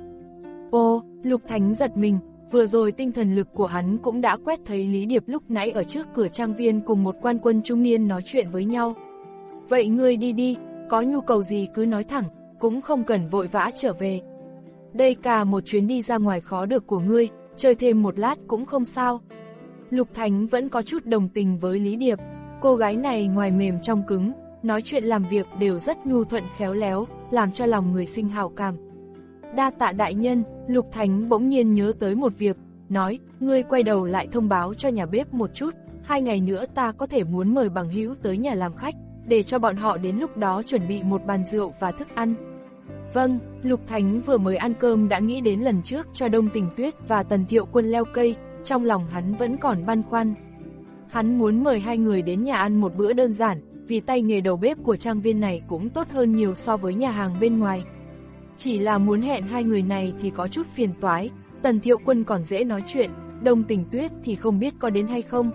Ô, Lục Thánh giật mình, vừa rồi tinh thần lực của hắn cũng đã quét thấy Lý Điệp lúc nãy ở trước cửa trang viên cùng một quan quân trung niên nói chuyện với nhau. Vậy ngươi đi đi, có nhu cầu gì cứ nói thẳng, cũng không cần vội vã trở về. Đây cả một chuyến đi ra ngoài khó được của ngươi, chơi thêm một lát cũng không sao. Lục Thánh vẫn có chút đồng tình với Lý Điệp, cô gái này ngoài mềm trong cứng, nói chuyện làm việc đều rất nhu thuận khéo léo, làm cho lòng người sinh hảo cảm. Đa tạ đại nhân. Lục Thánh bỗng nhiên nhớ tới một việc, nói, ngươi quay đầu lại thông báo cho nhà bếp một chút, hai ngày nữa ta có thể muốn mời bằng hữu tới nhà làm khách, để cho bọn họ đến lúc đó chuẩn bị một bàn rượu và thức ăn. Vâng, Lục Thánh vừa mới ăn cơm đã nghĩ đến lần trước cho Đông Tình Tuyết và Tần Thiệu Quân leo cây, trong lòng hắn vẫn còn băn khoăn. Hắn muốn mời hai người đến nhà ăn một bữa đơn giản, vì tay nghề đầu bếp của trang viên này cũng tốt hơn nhiều so với nhà hàng bên ngoài. Chỉ là muốn hẹn hai người này thì có chút phiền toái, Tần Thiệu Quân còn dễ nói chuyện, Đông Tình Tuyết thì không biết có đến hay không.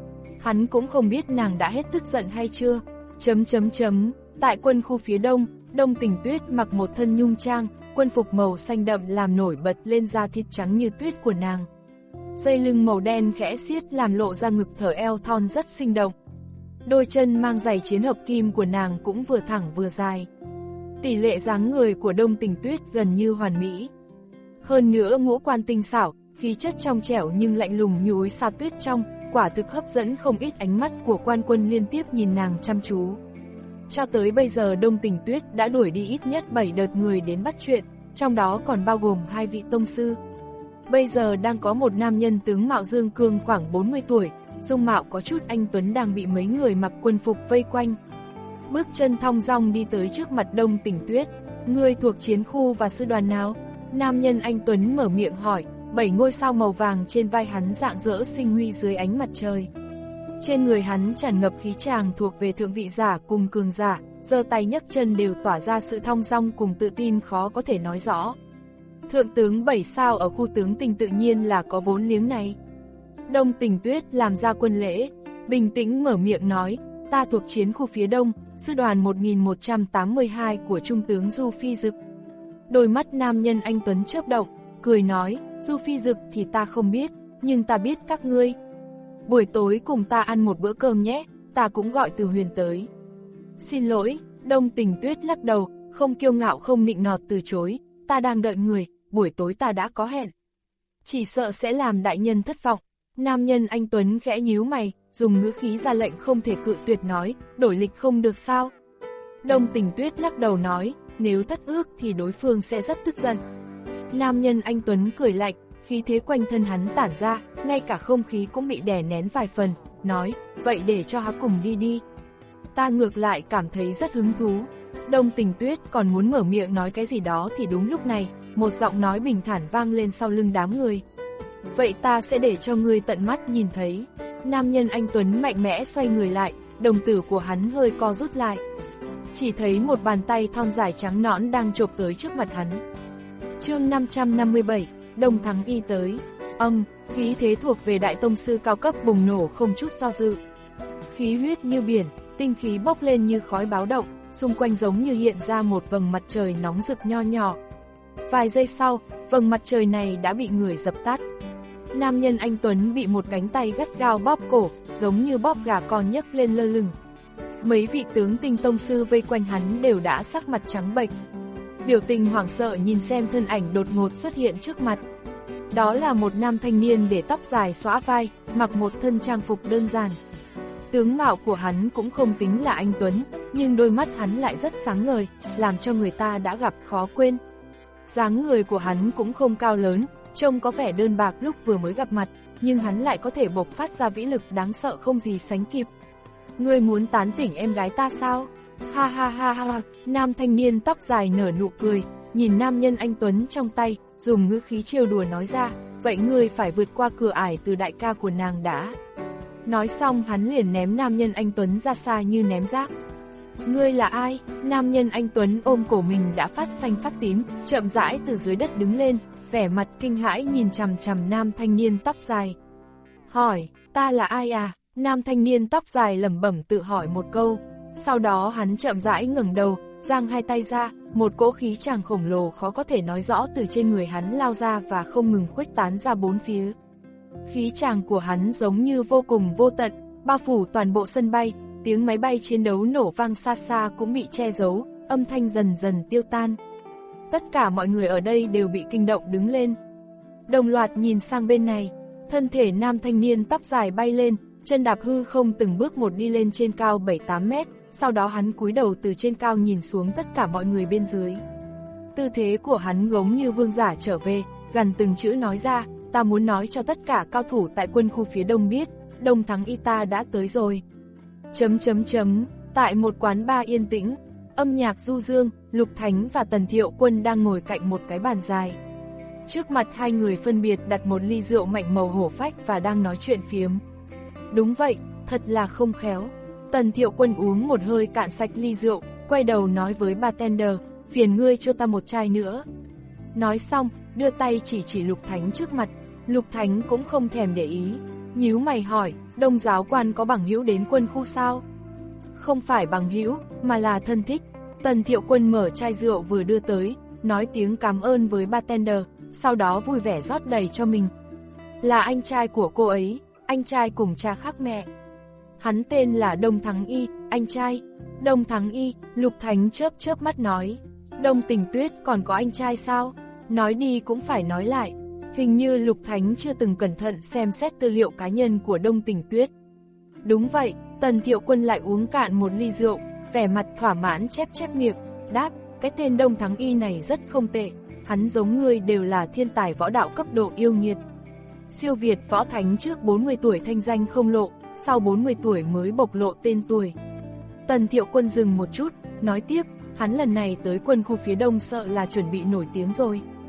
Hắn cũng không biết nàng đã hết tức giận hay chưa. Chấm chấm chấm, tại quân khu phía đông, Đông Tình Tuyết mặc một thân nhung trang, quân phục màu xanh đậm làm nổi bật lên da thịt trắng như tuyết của nàng. Dây lưng màu đen khẽ xiết làm lộ ra ngực thở eo thon rất sinh động. Đôi chân mang giày chiến hợp kim của nàng cũng vừa thẳng vừa dài. Tỷ lệ dáng người của Đông Tình Tuyết gần như hoàn mỹ. Hơn nữa ngũ quan tinh xảo, khí chất trong trẻo nhưng lạnh lùng như núi sa tuyết trong, quả thực hấp dẫn không ít ánh mắt của quan quân liên tiếp nhìn nàng chăm chú. Cho tới bây giờ Đông Tình Tuyết đã đuổi đi ít nhất bảy đợt người đến bắt chuyện, trong đó còn bao gồm hai vị tông sư. Bây giờ đang có một nam nhân tướng mạo dương cương khoảng bốn mươi tuổi, dung mạo có chút anh tuấn đang bị mấy người mặc quân phục vây quanh. Bước chân thong dong đi tới trước mặt Đông Tình Tuyết. Ngươi thuộc chiến khu và sư đoàn nào? Nam nhân anh Tuấn mở miệng hỏi, bảy ngôi sao màu vàng trên vai hắn rạng rỡ sinh huy dưới ánh mặt trời. Trên người hắn tràn ngập khí tràng thuộc về thượng vị giả cùng cường giả, giơ tay nhấc chân đều tỏa ra sự thong dong cùng tự tin khó có thể nói rõ. Thượng tướng bảy sao ở khu tướng tình tự nhiên là có vốn liếng này. Đông Tình Tuyết làm ra quân lễ, bình tĩnh mở miệng nói, ta thuộc chiến khu phía đông, sư đoàn một nghìn một trăm tám mươi hai của Trung tướng Du Phi Dực. Đôi mắt nam nhân anh Tuấn chớp động, cười nói, Du Phi Dực thì ta không biết, nhưng ta biết các ngươi. Buổi tối cùng ta ăn một bữa cơm nhé, ta cũng gọi Từ Huyền tới. Xin lỗi, Đông Tình Tuyết lắc đầu, không kiêu ngạo không nịnh nọt từ chối, ta đang đợi người, buổi tối ta đã có hẹn. Chỉ sợ sẽ làm đại nhân thất vọng. Nam nhân anh Tuấn khẽ nhíu mày, dùng ngữ khí ra lệnh không thể cự tuyệt nói, đổi lịch không được sao? Đông Tình Tuyết lắc đầu nói, nếu thất ước thì đối phương sẽ rất tức giận. Nam nhân anh Tuấn cười lạnh, khí thế quanh thân hắn tản ra, ngay cả không khí cũng bị đè nén vài phần, nói, vậy để cho hắn cùng đi đi. Ta ngược lại cảm thấy rất hứng thú. Đông Tình Tuyết còn muốn mở miệng nói cái gì đó thì đúng lúc này, một giọng nói bình thản vang lên sau lưng đám người. Vậy ta sẽ để cho ngươi tận mắt nhìn thấy. Nam nhân anh Tuấn mạnh mẽ xoay người lại, đồng tử của hắn hơi co rút lại. Chỉ thấy một bàn tay thon dài trắng nõn đang chộp tới trước mặt hắn. Chương năm trăm năm mươi bảy, Đông Thắng Y tới. Âm, khí thế thuộc về đại tông sư cao cấp bùng nổ không chút do dự. Khí huyết như biển, tinh khí bốc lên như khói báo động, xung quanh giống như hiện ra một vầng mặt trời nóng rực nho nhỏ. Vài giây sau, vầng mặt trời này đã bị người dập tắt. Nam nhân anh Tuấn bị một cánh tay gắt gao bóp cổ, giống như bóp gà con nhấc lên lơ lửng. Mấy vị tướng tinh tông sư vây quanh hắn đều đã sắc mặt trắng bệch. Biểu tình hoảng sợ nhìn xem thân ảnh đột ngột xuất hiện trước mặt. Đó là một nam thanh niên để tóc dài xõa vai, mặc một thân trang phục đơn giản. Tướng mạo của hắn cũng không tính là anh Tuấn, nhưng đôi mắt hắn lại rất sáng ngời, làm cho người ta đã gặp khó quên. Dáng người của hắn cũng không cao lớn, trông có vẻ đơn bạc lúc vừa mới gặp mặt, nhưng hắn lại có thể bộc phát ra vĩ lực đáng sợ không gì sánh kịp. Ngươi muốn tán tỉnh em gái ta sao? Ha ha ha ha, nam thanh niên tóc dài nở nụ cười, nhìn nam nhân anh Tuấn trong tay, dùng ngữ khí trêu đùa nói ra, vậy ngươi phải vượt qua cửa ải từ đại ca của nàng đã. Nói xong hắn liền ném nam nhân anh Tuấn ra xa như ném rác. Ngươi là ai? Nam nhân anh Tuấn ôm cổ mình đã phát xanh phát tím, chậm rãi từ dưới đất đứng lên, vẻ mặt kinh hãi nhìn chằm chằm nam thanh niên tóc dài. Hỏi, ta là ai à? Nam thanh niên tóc dài lẩm bẩm tự hỏi một câu. Sau đó hắn chậm rãi ngẩng đầu, giang hai tay ra, một cỗ khí tràng khổng lồ khó có thể nói rõ từ trên người hắn lao ra và không ngừng khuếch tán ra bốn phía. Khí tràng của hắn giống như vô cùng vô tận, bao phủ toàn bộ sân bay, tiếng máy bay chiến đấu nổ vang xa xa cũng bị che giấu, âm thanh dần dần tiêu tan. Tất cả mọi người ở đây đều bị kinh động đứng lên. Đồng loạt nhìn sang bên này, thân thể nam thanh niên tóc dài bay lên, chân đạp hư không từng bước một đi lên trên cao bảy tám mét, sau đó hắn cúi đầu từ trên cao nhìn xuống tất cả mọi người bên dưới. Tư thế của hắn giống như vương giả trở về, gằn từng chữ nói ra, ta muốn nói cho tất cả cao thủ tại quân khu phía đông biết, Đông Thắng Y ta đã tới rồi. Chấm chấm chấm, tại một quán bar yên tĩnh, âm nhạc du dương, Lục Thánh và Tần Thiệu Quân đang ngồi cạnh một cái bàn dài. Trước mặt hai người phân biệt đặt một ly rượu mạnh màu hổ phách và đang nói chuyện phiếm. Đúng vậy, thật là không khéo. Tần Thiệu Quân uống một hơi cạn sạch ly rượu, quay đầu nói với bartender, phiền ngươi cho ta một chai nữa. Nói xong, đưa tay chỉ chỉ Lục Thánh trước mặt, Lục Thánh cũng không thèm để ý, nhíu mày hỏi, Đông giáo quan có bằng hữu đến quân khu sao? Không phải bằng hữu, mà là thân thích. Tần Thiệu Quân mở chai rượu vừa đưa tới, nói tiếng cảm ơn với bartender, sau đó vui vẻ rót đầy cho mình. Là anh trai của cô ấy, anh trai cùng cha khác mẹ. Hắn tên là Đông Thắng Y, anh trai. Đông Thắng Y, Lục Thánh chớp chớp mắt nói. Đông Tình Tuyết còn có anh trai sao? Nói đi cũng phải nói lại. Hình như Lục Thánh chưa từng cẩn thận xem xét tư liệu cá nhân của Đông Tình Tuyết. Đúng vậy, Tần Thiệu Quân lại uống cạn một ly rượu, vẻ mặt thỏa mãn chép chép miệng, đáp, cái tên Đông Thắng Y này rất không tệ, hắn giống ngươi đều là thiên tài võ đạo cấp độ yêu nghiệt. Siêu Việt võ thánh trước bốn mươi tuổi thanh danh không lộ, sau bốn mươi tuổi mới bộc lộ tên tuổi. Tần Thiệu Quân dừng một chút, nói tiếp, hắn lần này tới quân khu phía đông sợ là chuẩn bị nổi tiếng rồi.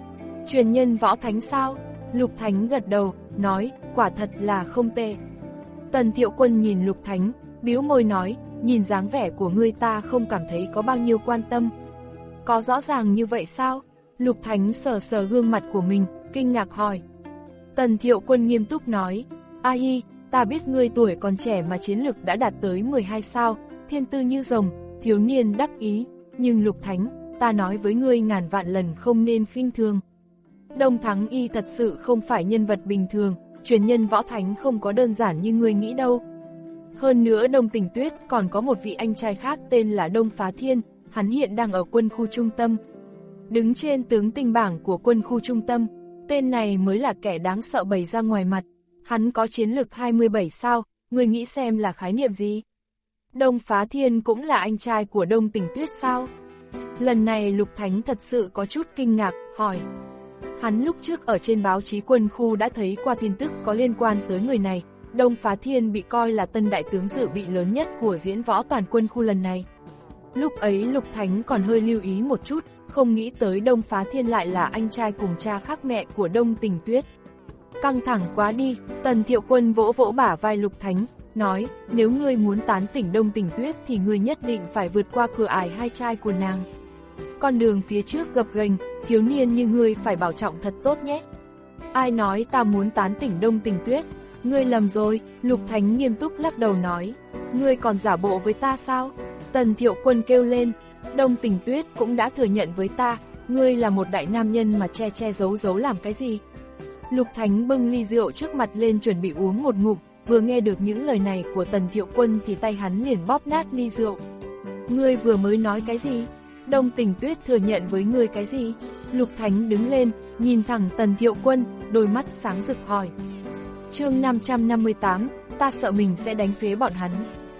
Truyền nhân võ thánh sao? Lục Thánh gật đầu, nói, quả thật là không tệ. Tần Thiệu Quân nhìn Lục Thánh, bĩu môi nói, nhìn dáng vẻ của ngươi ta không cảm thấy có bao nhiêu quan tâm. Có rõ ràng như vậy sao? Lục Thánh sờ sờ gương mặt của mình, kinh ngạc hỏi. Tần Thiệu Quân nghiêm túc nói, A hi, ta biết ngươi tuổi còn trẻ mà chiến lực đã đạt tới mười hai sao, thiên tư như rồng, thiếu niên đắc ý, nhưng Lục Thánh, ta nói với ngươi ngàn vạn lần không nên khinh thường. Đông Thắng Y thật sự không phải nhân vật bình thường, truyền nhân võ thánh không có đơn giản như ngươi nghĩ đâu. Hơn nữa Đông Tình Tuyết còn có một vị anh trai khác tên là Đông Phá Thiên, hắn hiện đang ở quân khu trung tâm. Đứng trên tướng tinh bảng của quân khu trung tâm, tên này mới là kẻ đáng sợ bày ra ngoài mặt. Hắn có chiến lực hai mươi bảy sao, ngươi nghĩ xem là khái niệm gì? Đông Phá Thiên cũng là anh trai của Đông Tình Tuyết sao? Lần này Lục Thánh thật sự có chút kinh ngạc, hỏi. Hắn lúc trước ở trên báo chí quân khu đã thấy qua tin tức có liên quan tới người này. Đông Phá Thiên bị coi là tân đại tướng dự bị lớn nhất của diễn võ toàn quân khu lần này. Lúc ấy Lục Thánh còn hơi lưu ý một chút, không nghĩ tới Đông Phá Thiên lại là anh trai cùng cha khác mẹ của Đông Tình Tuyết. Căng thẳng quá đi, Tần Thiệu Quân vỗ vỗ bả vai Lục Thánh, nói, nếu ngươi muốn tán tỉnh Đông Tình Tuyết thì ngươi nhất định phải vượt qua cửa ải hai trai của nàng. Con đường phía trước gập ghềnh, thiếu niên như ngươi phải bảo trọng thật tốt nhé. Ai nói ta muốn tán tỉnh Đông Tình Tuyết? Ngươi lầm rồi, Lục Thánh nghiêm túc lắc đầu nói, ngươi còn giả bộ với ta sao? Tần Thiệu Quân kêu lên, Đông Tình Tuyết cũng đã thừa nhận với ta, ngươi là một đại nam nhân mà che che giấu giấu làm cái gì? Lục Thánh bưng ly rượu trước mặt lên chuẩn bị uống một ngụm, vừa nghe được những lời này của Tần Thiệu Quân thì tay hắn liền bóp nát ly rượu. Ngươi vừa mới nói cái gì? Đông Tình Tuyết thừa nhận với ngươi cái gì? Lục Thánh đứng lên, nhìn thẳng Tần Thiệu Quân, đôi mắt sáng rực hỏi. Chương năm trăm năm mươi tám, ta sợ mình sẽ đánh phế bọn hắn.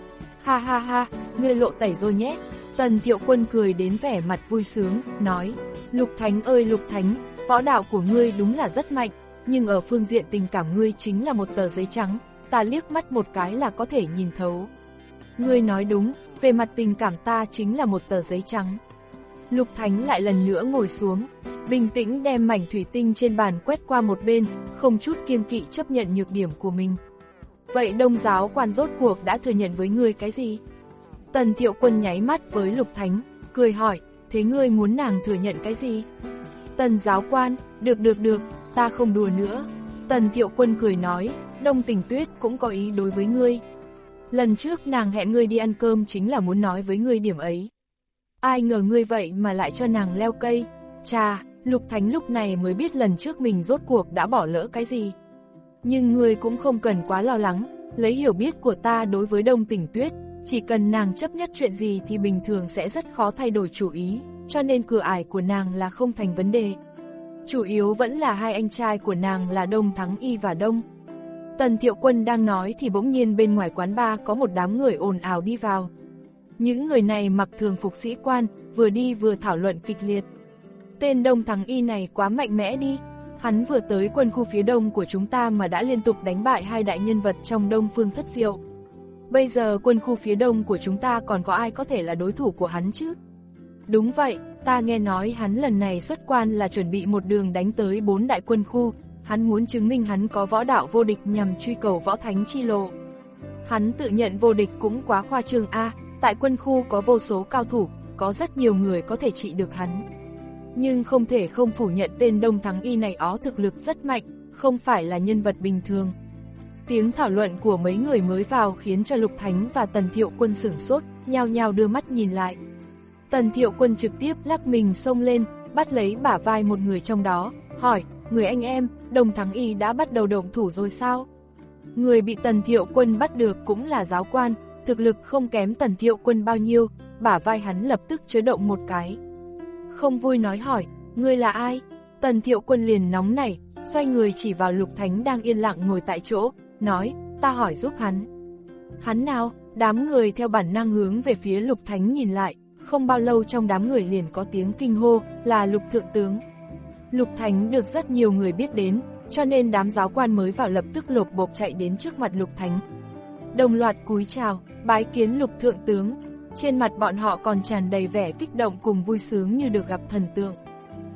Ha ha ha, ngươi lộ tẩy rồi nhé. Tần Thiệu Quân cười đến vẻ mặt vui sướng, nói, Lục Thánh ơi Lục Thánh, võ đạo của ngươi đúng là rất mạnh, nhưng ở phương diện tình cảm ngươi chính là một tờ giấy trắng, ta liếc mắt một cái là có thể nhìn thấu. Ngươi nói đúng, về mặt tình cảm ta chính là một tờ giấy trắng. Lục Thánh lại lần nữa ngồi xuống, bình tĩnh đem mảnh thủy tinh trên bàn quét qua một bên, không chút kiêng kỵ chấp nhận nhược điểm của mình. Vậy Đông giáo quan rốt cuộc đã thừa nhận với ngươi cái gì? Tần Thiệu Quân nháy mắt với Lục Thánh, cười hỏi, thế ngươi muốn nàng thừa nhận cái gì? Tần giáo quan, được được được, ta không đùa nữa. Tần Thiệu Quân cười nói, Đông Tình Tuyết cũng có ý đối với ngươi. Lần trước nàng hẹn ngươi đi ăn cơm chính là muốn nói với ngươi điểm ấy. Ai ngờ ngươi vậy mà lại cho nàng leo cây. Chà, Lục Thánh lúc này mới biết lần trước mình rốt cuộc đã bỏ lỡ cái gì. Nhưng ngươi cũng không cần quá lo lắng, lấy hiểu biết của ta đối với Đông Tình Tuyết, chỉ cần nàng chấp nhất chuyện gì thì bình thường sẽ rất khó thay đổi chủ ý, cho nên cửa ải của nàng là không thành vấn đề. Chủ yếu vẫn là hai anh trai của nàng là Đông Thắng Y và Đông. Tần Thiệu Quân đang nói thì bỗng nhiên bên ngoài quán bar có một đám người ồn ào đi vào. Những người này mặc thường phục sĩ quan, vừa đi vừa thảo luận kịch liệt. Tên Đông Thắng Y này quá mạnh mẽ đi, hắn vừa tới quân khu phía đông của chúng ta mà đã liên tục đánh bại hai đại nhân vật trong Đông Phương Thất Diệu. Bây giờ quân khu phía đông của chúng ta còn có ai có thể là đối thủ của hắn chứ? Đúng vậy, ta nghe nói hắn lần này xuất quan là chuẩn bị một đường đánh tới bốn đại quân khu, hắn muốn chứng minh hắn có võ đạo vô địch nhằm truy cầu võ thánh chi lộ. Hắn tự nhận vô địch cũng quá khoa trương a, tại quân khu có vô số cao thủ, có rất nhiều người có thể trị được hắn. Nhưng không thể không phủ nhận tên Đông Thắng Y này ó thực lực rất mạnh, không phải là nhân vật bình thường. Tiếng thảo luận của mấy người mới vào khiến cho Lục Thánh và Tần Thiệu Quân sửng sốt, nhao nhao đưa mắt nhìn lại. Tần Thiệu Quân trực tiếp lắc mình xông lên, bắt lấy bả vai một người trong đó, hỏi, người anh em, Đông Thắng Y đã bắt đầu động thủ rồi sao? Người bị Tần Thiệu Quân bắt được cũng là giáo quan, thực lực không kém Tần Thiệu Quân bao nhiêu, bả vai hắn lập tức chấn động một cái. Không vui nói hỏi, ngươi là ai? Tần Thiệu Quân liền nóng nảy, xoay người chỉ vào Lục Thánh đang yên lặng ngồi tại chỗ, nói, ta hỏi giúp hắn. Hắn nào? Đám người theo bản năng hướng về phía Lục Thánh nhìn lại, không bao lâu trong đám người liền có tiếng kinh hô, là Lục Thượng Tướng. Lục Thánh được rất nhiều người biết đến, cho nên đám giáo quan mới vào lập tức lộp bộp chạy đến trước mặt Lục Thánh. Đồng loạt cúi chào, bái kiến Lục Thượng Tướng, trên mặt bọn họ còn tràn đầy vẻ kích động cùng vui sướng như được gặp thần tượng.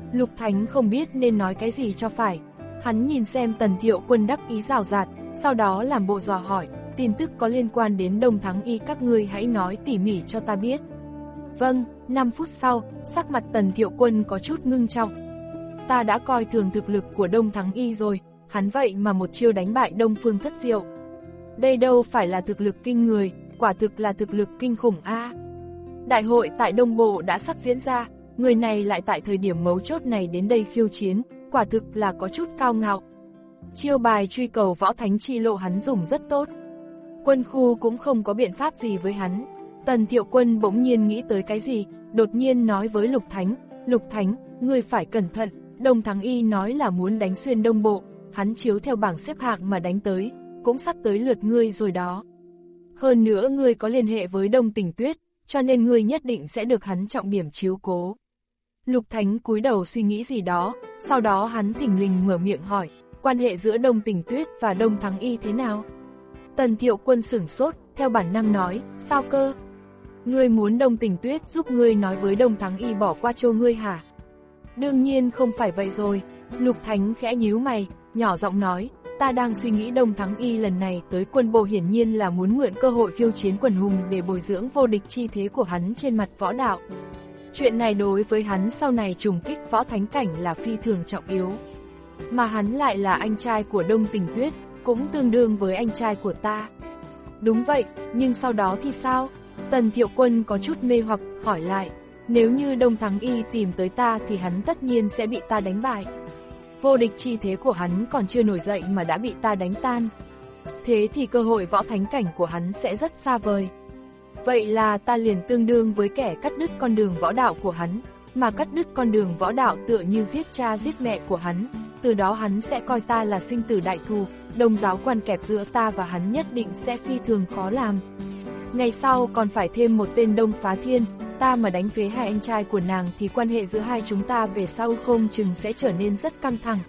Lục Thánh không biết nên nói cái gì cho phải. Hắn nhìn xem Tần Thiệu Quân đắc ý rào rạt, sau đó làm bộ dò hỏi, tin tức có liên quan đến Đông Thắng Y các ngươi hãy nói tỉ mỉ cho ta biết. Vâng, năm phút sau, sắc mặt Tần Thiệu Quân có chút ngưng trọng. Ta đã coi thường thực lực của Đông Thắng Y rồi, hắn vậy mà một chiêu đánh bại Đông Phương Thất Diệu. Đây đâu phải là thực lực kinh người, quả thực là thực lực kinh khủng a. Đại hội tại Đông Bộ đã sắp diễn ra, người này lại tại thời điểm mấu chốt này đến đây khiêu chiến, quả thực là có chút cao ngạo. Chiêu bài truy cầu võ thánh chi lộ hắn dùng rất tốt. Quân khu cũng không có biện pháp gì với hắn. Tần Thiệu Quân bỗng nhiên nghĩ tới cái gì, đột nhiên nói với Lục Thánh, Lục Thánh, ngươi phải cẩn thận, Đông Thắng Y nói là muốn đánh xuyên Đông Bộ, hắn chiếu theo bảng xếp hạng mà đánh tới, cũng sắp tới lượt ngươi rồi đó. Hơn nữa ngươi có liên hệ với Đông Tình Tuyết, cho nên ngươi nhất định sẽ được hắn trọng điểm chiếu cố. Lục Thánh cúi đầu suy nghĩ gì đó, sau đó hắn thình lình mở miệng hỏi, quan hệ giữa Đông Tình Tuyết và Đông Thắng Y thế nào? Tần Thiệu Quân sửng sốt, theo bản năng nói, sao cơ? Ngươi muốn Đông Tình Tuyết giúp ngươi nói với Đông Thắng Y bỏ qua cho ngươi hả? Đương nhiên không phải vậy rồi. Lục Thánh khẽ nhíu mày, nhỏ giọng nói, ta đang suy nghĩ Đông Thắng Y lần này tới quân bộ hiển nhiên là muốn mượn cơ hội khiêu chiến quần hùng để bồi dưỡng vô địch chi thế của hắn trên mặt võ đạo. Chuyện này đối với hắn sau này trùng kích võ thánh cảnh là phi thường trọng yếu. Mà hắn lại là anh trai của Đông Tình Tuyết, cũng tương đương với anh trai của ta. Đúng vậy, nhưng sau đó thì sao? Tần Thiệu Quân có chút mê hoặc, hỏi lại, nếu như Đông Thắng Y tìm tới ta thì hắn tất nhiên sẽ bị ta đánh bại. Vô địch chi thế của hắn còn chưa nổi dậy mà đã bị ta đánh tan. Thế thì cơ hội võ thánh cảnh của hắn sẽ rất xa vời. Vậy là ta liền tương đương với kẻ cắt đứt con đường võ đạo của hắn, mà cắt đứt con đường võ đạo tựa như giết cha giết mẹ của hắn, từ đó hắn sẽ coi ta là sinh tử đại thù, Đông giáo quan kẹp giữa ta và hắn nhất định sẽ phi thường khó làm. Ngày sau còn phải thêm một tên Đông Phá Thiên, ta mà đánh phế hai anh trai của nàng thì quan hệ giữa hai chúng ta về sau không chừng sẽ trở nên rất căng thẳng.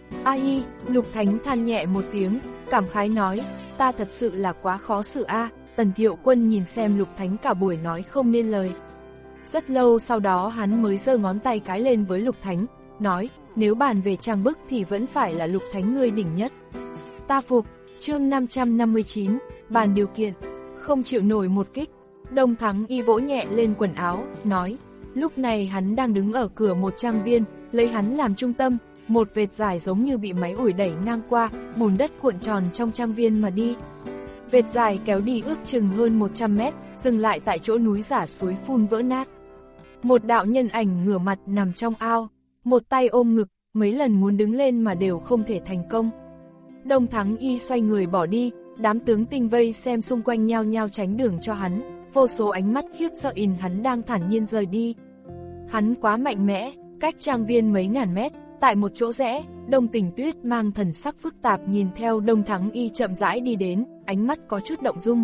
Ai, Lục Thánh than nhẹ một tiếng, cảm khái nói, ta thật sự là quá khó xử a. À. Tần Thiệu Quân nhìn xem Lục Thánh cả buổi nói không nên lời. Rất lâu sau đó hắn mới giơ ngón tay cái lên với Lục Thánh, nói, nếu bàn về trang bức thì vẫn phải là Lục Thánh ngươi đỉnh nhất. Ta phục. Chương năm trăm năm mươi chín, bàn điều kiện. Không chịu nổi một kích, Đông Thắng Y vỗ nhẹ lên quần áo, nói, lúc này hắn đang đứng ở cửa một trang viên, lấy hắn làm trung tâm, một vệt dài giống như bị máy ủi đẩy ngang qua, bùn đất cuộn tròn trong trang viên mà đi. Vệt dài kéo đi ước chừng hơn một trăm mét, dừng lại tại chỗ núi giả suối phun vỡ nát. Một đạo nhân ảnh ngửa mặt nằm trong ao, một tay ôm ngực, mấy lần muốn đứng lên mà đều không thể thành công. Đông Thắng Y xoay người bỏ đi, đám tướng tinh vây xem xung quanh nhao nhao tránh đường cho hắn, vô số ánh mắt khiếp sợ in hắn đang thản nhiên rời đi. Hắn quá mạnh mẽ, cách trang viên mấy ngàn mét, tại một chỗ rẽ, Đông Tình Tuyết mang thần sắc phức tạp nhìn theo Đông Thắng Y chậm rãi đi đến, ánh mắt có chút động dung.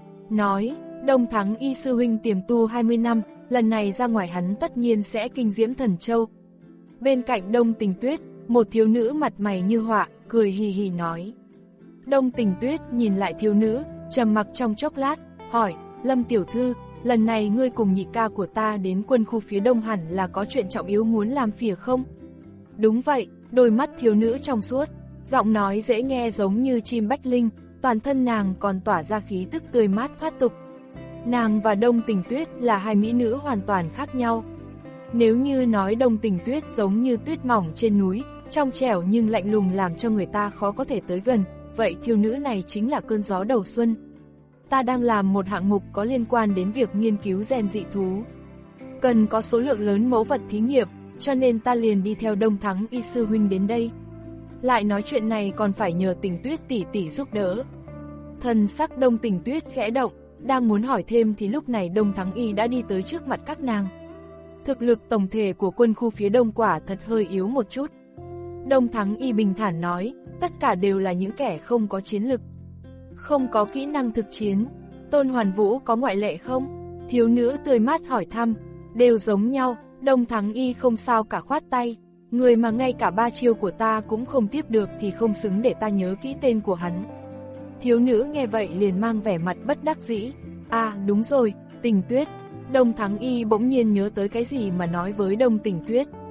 Nói, Đông Thắng Y sư huynh tiềm tu hai mươi năm, lần này ra ngoài hắn tất nhiên sẽ kinh diễm thần châu. Bên cạnh Đông Tình Tuyết, một thiếu nữ mặt mày như họa, cười hì hì nói. Đông Tình Tuyết nhìn lại thiếu nữ, trầm mặc trong chốc lát, hỏi, Lâm tiểu thư, lần này ngươi cùng nhị ca của ta đến quân khu phía đông hẳn là có chuyện trọng yếu muốn làm phìa không? Đúng vậy, đôi mắt thiếu nữ trong suốt, giọng nói dễ nghe giống như chim bách linh, toàn thân nàng còn tỏa ra khí tức tươi mát thoát tục. Nàng và Đông Tình Tuyết là hai mỹ nữ hoàn toàn khác nhau. Nếu như nói Đông Tình Tuyết giống như tuyết mỏng trên núi, trong trẻo nhưng lạnh lùng làm cho người ta khó có thể tới gần, vậy thiếu nữ này chính là cơn gió đầu xuân. Ta đang làm một hạng mục có liên quan đến việc nghiên cứu gen dị thú. Cần có số lượng lớn mẫu vật thí nghiệm, cho nên ta liền đi theo Đông Thắng Y sư huynh đến đây. Lại nói chuyện này còn phải nhờ Tình Tuyết tỷ tỷ giúp đỡ. Thần sắc Đông Tình Tuyết khẽ động, đang muốn hỏi thêm thì lúc này Đông Thắng Y đã đi tới trước mặt các nàng. Thực lực tổng thể của quân khu phía đông quả thật hơi yếu một chút. Đông Thắng Y bình thản nói, tất cả đều là những kẻ không có chiến lực, không có kỹ năng thực chiến. Tôn Hoàn Vũ có ngoại lệ không? Thiếu nữ tươi mát hỏi thăm. Đều giống nhau. Đông Thắng Y không sao cả khoát tay. Người mà ngay cả ba chiêu của ta cũng không tiếp được thì không xứng để ta nhớ kỹ tên của hắn. Thiếu nữ nghe vậy liền mang vẻ mặt bất đắc dĩ. À đúng rồi, Tình Tuyết. Đông Thắng Y bỗng nhiên nhớ tới cái gì mà nói với Đông Tình Tuyết.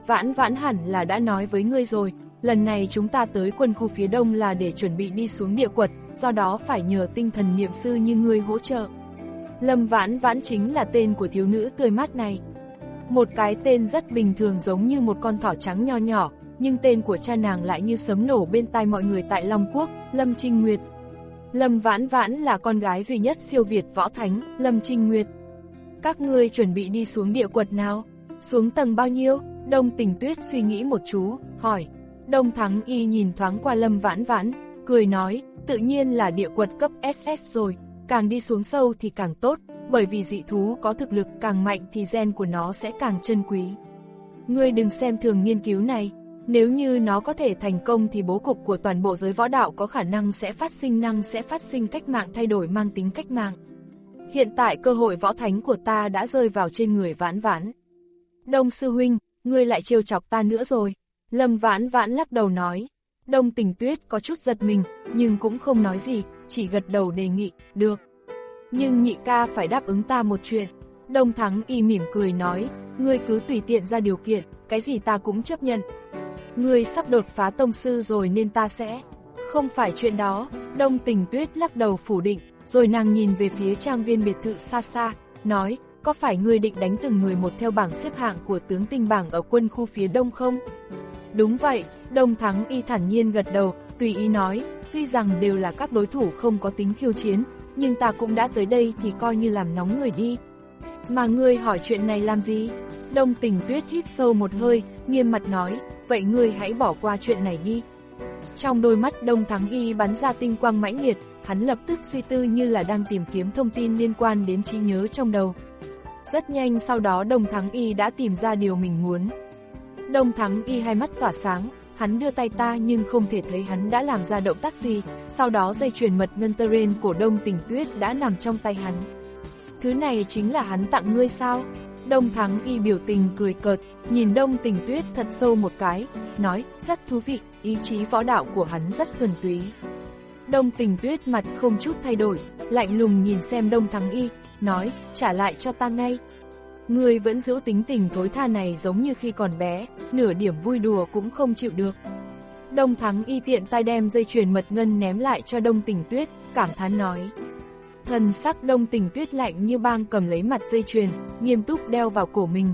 Vãn Vãn hẳn là đã nói với ngươi rồi, lần này chúng ta tới quân khu phía đông là để chuẩn bị đi xuống địa quật, do đó phải nhờ tinh thần niệm sư như ngươi hỗ trợ. Lâm Vãn Vãn chính là tên của thiếu nữ tươi mát này. Một cái tên rất bình thường giống như một con thỏ trắng nho nhỏ, nhưng tên của cha nàng lại như sấm nổ bên tai mọi người tại Long Quốc, Lâm Trinh Nguyệt. Lâm Vãn Vãn là con gái duy nhất siêu việt võ thánh, Lâm Trinh Nguyệt. Các ngươi chuẩn bị đi xuống địa quật nào? Xuống tầng bao nhiêu? Đông Tình Tuyết suy nghĩ một chú, hỏi. Đông Thắng Y nhìn thoáng qua Lâm Vãn Vãn, cười nói, tự nhiên là địa quật cấp ét ét rồi, càng đi xuống sâu thì càng tốt, bởi vì dị thú có thực lực càng mạnh thì gen của nó sẽ càng trân quý. Ngươi đừng xem thường nghiên cứu này, nếu như nó có thể thành công thì bố cục của toàn bộ giới võ đạo có khả năng sẽ phát sinh năng sẽ phát sinh cách mạng thay đổi mang tính cách mạng. Hiện tại cơ hội võ thánh của ta đã rơi vào trên người Vãn Vãn. Đông sư huynh, ngươi lại trêu chọc ta nữa rồi. Lâm Vãn Vãn lắc đầu nói. Đông Tình Tuyết có chút giật mình, nhưng cũng không nói gì, chỉ gật đầu đề nghị, được. Nhưng nhị ca phải đáp ứng ta một chuyện. Đông Thắng Y mỉm cười nói, ngươi cứ tùy tiện ra điều kiện, cái gì ta cũng chấp nhận. Ngươi sắp đột phá tông sư rồi nên ta sẽ... Không phải chuyện đó, Đông Tình Tuyết lắc đầu phủ định, rồi nàng nhìn về phía trang viên biệt thự xa xa, nói, có phải ngươi định đánh từng người một theo bảng xếp hạng của tướng tinh bảng ở quân khu phía đông không? Đúng vậy, Đông Thắng Y thản nhiên gật đầu, tùy ý nói, tuy rằng đều là các đối thủ không có tính khiêu chiến, nhưng ta cũng đã tới đây thì coi như làm nóng người đi. Mà ngươi hỏi chuyện này làm gì? Đông Tình Tuyết hít sâu một hơi, nghiêm mặt nói, vậy ngươi hãy bỏ qua chuyện này đi. Trong đôi mắt Đông Thắng Y bắn ra tinh quang mãnh liệt, hắn lập tức suy tư như là đang tìm kiếm thông tin liên quan đến trí nhớ trong đầu. Rất nhanh sau đó Đông Thắng Y đã tìm ra điều mình muốn. Đông Thắng Y hai mắt tỏa sáng, hắn đưa tay ta nhưng không thể thấy hắn đã làm ra động tác gì, sau đó dây chuyền mật ngân tơ ren của Đông Tình Tuyết đã nằm trong tay hắn. Thứ này chính là hắn tặng ngươi sao? Đông Thắng Y biểu tình cười cợt, nhìn Đông Tình Tuyết thật sâu một cái, nói, rất thú vị, ý chí võ đạo của hắn rất thuần túy. Đông Tình Tuyết mặt không chút thay đổi, lạnh lùng nhìn xem Đông Thắng Y, nói, trả lại cho ta ngay. Ngươi vẫn giữ tính tình thối tha này giống như khi còn bé, nửa điểm vui đùa cũng không chịu được. Đông Thắng Y tiện tay đem dây chuyền mật ngân ném lại cho Đông Tình Tuyết, cảm thán nói. Thần sắc Đông Tình Tuyết lạnh như băng cầm lấy mặt dây chuyền, nghiêm túc đeo vào cổ mình.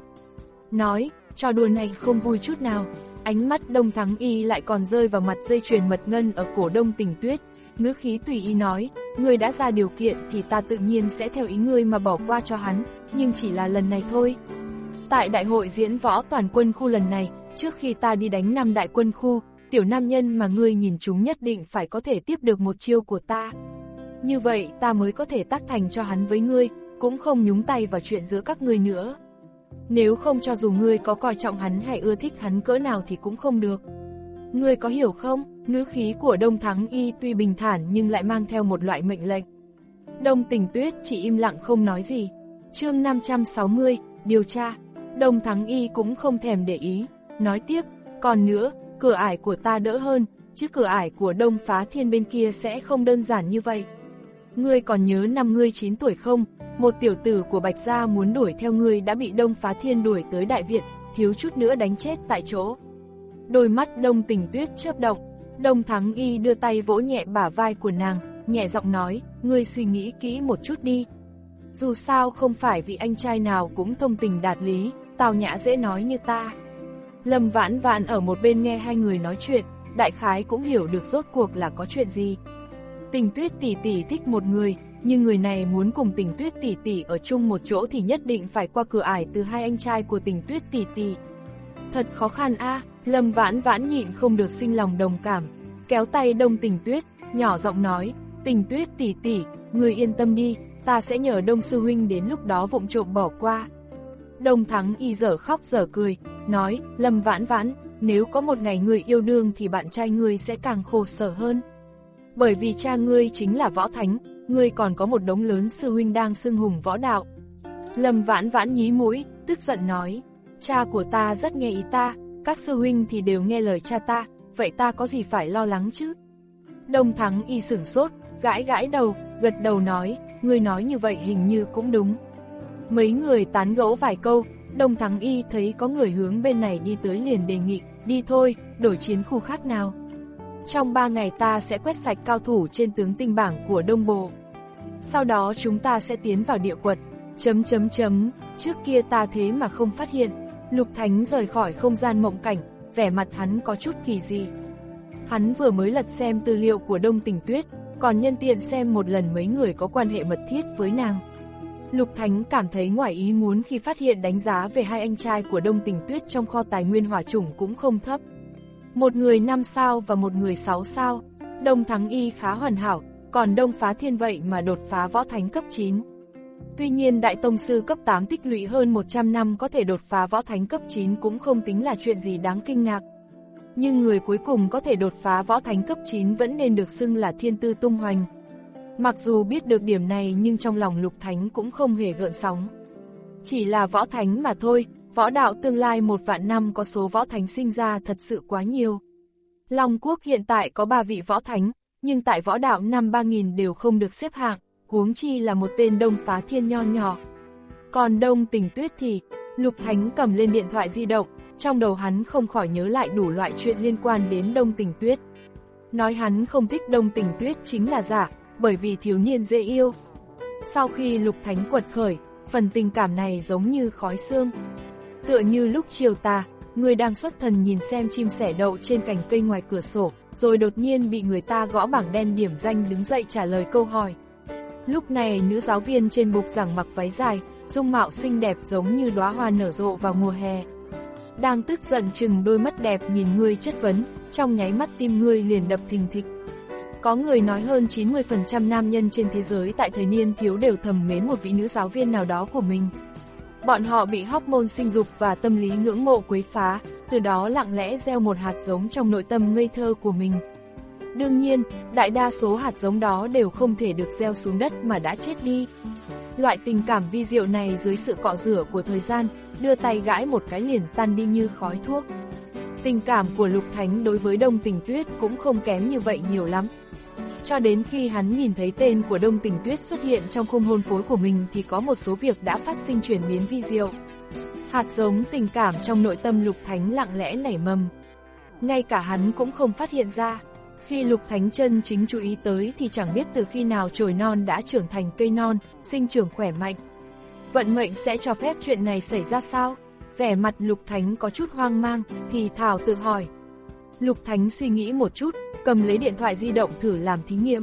Nói, trò đùa này không vui chút nào. Ánh mắt Đông Thắng Y lại còn rơi vào mặt dây chuyền mật ngân ở cổ Đông Tình Tuyết, ngữ khí tùy ý nói, ngươi đã ra điều kiện thì ta tự nhiên sẽ theo ý ngươi mà bỏ qua cho hắn, nhưng chỉ là lần này thôi. Tại đại hội diễn võ toàn quân khu lần này, trước khi ta đi đánh năm đại quân khu, tiểu nam nhân mà ngươi nhìn chúng nhất định phải có thể tiếp được một chiêu của ta. Như vậy ta mới có thể tác thành cho hắn với ngươi, cũng không nhúng tay vào chuyện giữa các ngươi nữa. Nếu không cho dù ngươi có coi trọng hắn hay ưa thích hắn cỡ nào thì cũng không được. Ngươi có hiểu không? Ngữ khí của Đông Thắng Y tuy bình thản nhưng lại mang theo một loại mệnh lệnh. Đông Tình Tuyết chỉ im lặng không nói gì. Chương năm trăm sáu mươi, điều tra. Đông Thắng Y cũng không thèm để ý, nói tiếp, còn nữa, cửa ải của ta đỡ hơn, chứ cửa ải của Đông Phá Thiên bên kia sẽ không đơn giản như vậy. Ngươi còn nhớ năm ngươi chín tuổi không? Một tiểu tử của Bạch Gia muốn đuổi theo ngươi đã bị Đông Phá Thiên đuổi tới Đại Việt, thiếu chút nữa đánh chết tại chỗ. Đôi mắt Đông Tình Tuyết chớp động, Đông Thắng Y đưa tay vỗ nhẹ bả vai của nàng, nhẹ giọng nói, ngươi suy nghĩ kỹ một chút đi. Dù sao không phải vì anh trai nào cũng thông tình đạt lý, tào nhã dễ nói như ta. Lâm Vãn Vãn ở một bên nghe hai người nói chuyện, đại khái cũng hiểu được rốt cuộc là có chuyện gì. Tình Tuyết tỷ tỷ thích một người, nhưng người này muốn cùng Tình Tuyết tỷ tỷ ở chung một chỗ thì nhất định phải qua cửa ải từ hai anh trai của Tình Tuyết tỷ tỷ. Thật khó khăn a. À, Lâm Vãn Vãn nhịn không được sinh lòng đồng cảm, kéo tay Đông Tình Tuyết, nhỏ giọng nói, Tình Tuyết tỷ tỷ, người yên tâm đi, ta sẽ nhờ Đông sư huynh đến lúc đó vụng trộm bỏ qua. Đông Thắng Y dở khóc dở cười, nói, Lâm Vãn Vãn, nếu có một ngày người yêu đương thì bạn trai ngươi sẽ càng khổ sở hơn. Bởi vì cha ngươi chính là võ thánh, ngươi còn có một đống lớn sư huynh đang xưng hùng võ đạo. Lâm Vãn Vãn nhí mũi, tức giận nói, cha của ta rất nghe ý ta, các sư huynh thì đều nghe lời cha ta, vậy ta có gì phải lo lắng chứ? Đông Thắng Y sửng sốt, gãi gãi đầu, gật đầu nói, ngươi nói như vậy hình như cũng đúng. Mấy người tán gẫu vài câu, Đông Thắng Y thấy có người hướng bên này đi tới liền đề nghị, đi thôi, đổi chiến khu khác nào. Trong ba ngày ta sẽ quét sạch cao thủ trên tướng tinh bảng của Đông Bộ. Sau đó chúng ta sẽ tiến vào địa quật. Chấm chấm chấm, trước kia ta thế mà không phát hiện. Lục Thánh rời khỏi không gian mộng cảnh, vẻ mặt hắn có chút kỳ dị. Hắn vừa mới lật xem tư liệu của Đông Tình Tuyết, còn nhân tiện xem một lần mấy người có quan hệ mật thiết với nàng. Lục Thánh cảm thấy ngoài ý muốn khi phát hiện đánh giá về hai anh trai của Đông Tình Tuyết trong kho tài nguyên hỏa chủng cũng không thấp. Một người năm sao và một người sáu sao, Đông Thắng Y khá hoàn hảo, còn Đông Phá Thiên vậy mà đột phá võ thánh cấp chín. Tuy nhiên đại tông sư cấp tám tích lũy hơn một trăm năm có thể đột phá võ thánh cấp chín cũng không tính là chuyện gì đáng kinh ngạc. Nhưng người cuối cùng có thể đột phá võ thánh cấp chín vẫn nên được xưng là thiên tư tung hoành. Mặc dù biết được điểm này nhưng trong lòng Lục Thánh cũng không hề gợn sóng. Chỉ là võ thánh mà thôi, võ đạo tương lai một vạn năm có số võ thánh sinh ra thật sự quá nhiều. Long Quốc hiện tại có ba vị võ thánh, nhưng tại võ đạo năm ba nghìn đều không được xếp hạng, huống chi là một tên Đông Phá Thiên nho nhỏ. Còn Đông Tình Tuyết thì, Lục Thánh cầm lên điện thoại di động, trong đầu hắn không khỏi nhớ lại đủ loại chuyện liên quan đến Đông Tình Tuyết. Nói hắn không thích Đông Tình Tuyết chính là giả, bởi vì thiếu niên dễ yêu. Sau khi Lục Thánh quật khởi, phần tình cảm này giống như khói sương. Tựa như lúc chiều tà, người đang xuất thần nhìn xem chim sẻ đậu trên cành cây ngoài cửa sổ, rồi đột nhiên bị người ta gõ bảng đen điểm danh đứng dậy trả lời câu hỏi. Lúc này nữ giáo viên trên bục giảng mặc váy dài, dung mạo xinh đẹp giống như đóa hoa nở rộ vào mùa hè. Đang tức giận chừng đôi mắt đẹp nhìn ngươi chất vấn, trong nháy mắt tim ngươi liền đập thình thịch. Có người nói hơn chín mươi phần trăm nam nhân trên thế giới tại thời niên thiếu đều thầm mến một vị nữ giáo viên nào đó của mình. Bọn họ bị hormone sinh dục và tâm lý ngưỡng mộ quấy phá, từ đó lặng lẽ gieo một hạt giống trong nội tâm ngây thơ của mình. Đương nhiên, đại đa số hạt giống đó đều không thể được gieo xuống đất mà đã chết đi. Loại tình cảm vi diệu này dưới sự cọ rửa của thời gian, đưa tay gãi một cái liền tan đi như khói thuốc. Tình cảm của Lục Thánh đối với Đông Tình Tuyết cũng không kém như vậy nhiều lắm. Cho đến khi hắn nhìn thấy tên của Đông Tình Tuyết xuất hiện trong khung hôn phối của mình thì có một số việc đã phát sinh chuyển biến vi diệu. Hạt giống tình cảm trong nội tâm Lục Thánh lặng lẽ nảy mầm. Ngay cả hắn cũng không phát hiện ra. Khi Lục Thánh chân chính chú ý tới thì chẳng biết từ khi nào chồi non đã trưởng thành cây non, sinh trưởng khỏe mạnh. Vận mệnh sẽ cho phép chuyện này xảy ra sao? Vẻ mặt Lục Thánh có chút hoang mang, thì thào tự hỏi. Lục Thánh suy nghĩ một chút, cầm lấy điện thoại di động thử làm thí nghiệm.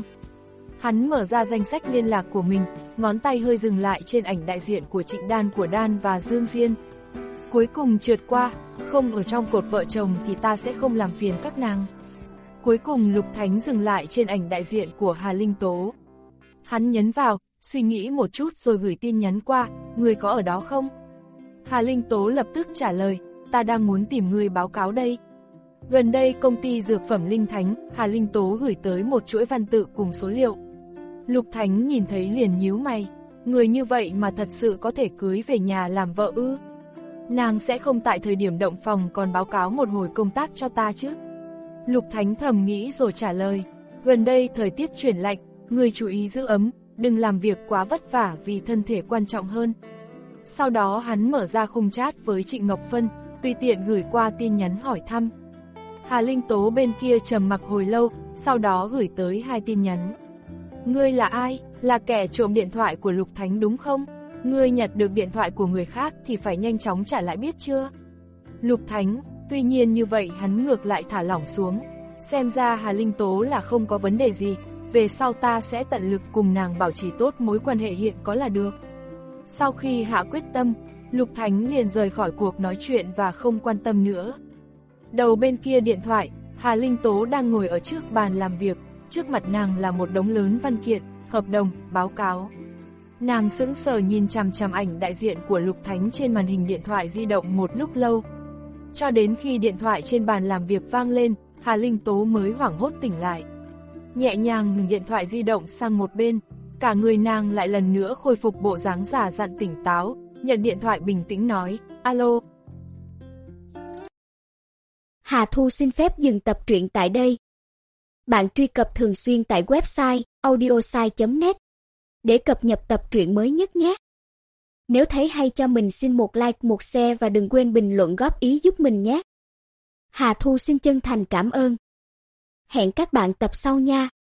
Hắn mở ra danh sách liên lạc của mình, ngón tay hơi dừng lại trên ảnh đại diện của Trịnh Đan của Đan và Dương Diên. Cuối cùng trượt qua, không ở trong cột vợ chồng thì ta sẽ không làm phiền các nàng. Cuối cùng Lục Thánh dừng lại trên ảnh đại diện của Hà Linh Tố. Hắn nhấn vào, suy nghĩ một chút rồi gửi tin nhắn qua, người có ở đó không? Hà Linh Tố lập tức trả lời, ta đang muốn tìm người báo cáo đây. Gần đây công ty dược phẩm Linh Thánh, Hà Linh Tố gửi tới một chuỗi văn tự cùng số liệu. Lục Thánh nhìn thấy liền nhíu mày, người như vậy mà thật sự có thể cưới về nhà làm vợ ư? Nàng sẽ không tại thời điểm động phòng còn báo cáo một hồi công tác cho ta chứ? Lục Thánh thầm nghĩ rồi trả lời, gần đây thời tiết chuyển lạnh, người chú ý giữ ấm, đừng làm việc quá vất vả vì thân thể quan trọng hơn. Sau đó hắn mở ra khung chat với Trịnh Ngọc Phân, tùy tiện gửi qua tin nhắn hỏi thăm. Hà Linh Tố bên kia trầm mặc hồi lâu, sau đó gửi tới hai tin nhắn. Ngươi là ai? Là kẻ trộm điện thoại của Lục Thánh đúng không? Ngươi nhặt được điện thoại của người khác thì phải nhanh chóng trả lại biết chưa? Lục Thánh, tuy nhiên như vậy hắn ngược lại thả lỏng xuống. Xem ra Hà Linh Tố là không có vấn đề gì, về sau ta sẽ tận lực cùng nàng bảo trì tốt mối quan hệ hiện có là được. Sau khi hạ quyết tâm, Lục Thánh liền rời khỏi cuộc nói chuyện và không quan tâm nữa. Đầu bên kia điện thoại, Hà Linh Tố đang ngồi ở trước bàn làm việc, trước mặt nàng là một đống lớn văn kiện, hợp đồng, báo cáo. Nàng sững sờ nhìn chằm chằm ảnh đại diện của Lục Thánh trên màn hình điện thoại di động một lúc lâu. Cho đến khi điện thoại trên bàn làm việc vang lên, Hà Linh Tố mới hoảng hốt tỉnh lại. Nhẹ nhàng ngừng điện thoại di động sang một bên, cả người nàng lại lần nữa khôi phục bộ dáng giả dặn tỉnh táo, nhận điện thoại bình tĩnh nói, alo. Hà Thu xin phép dừng tập truyện tại đây. Bạn truy cập thường xuyên tại website audiosai chấm net để cập nhật tập truyện mới nhất nhé. Nếu thấy hay cho mình xin một like, một share và đừng quên bình luận góp ý giúp mình nhé. Hà Thu xin chân thành cảm ơn. Hẹn các bạn tập sau nha.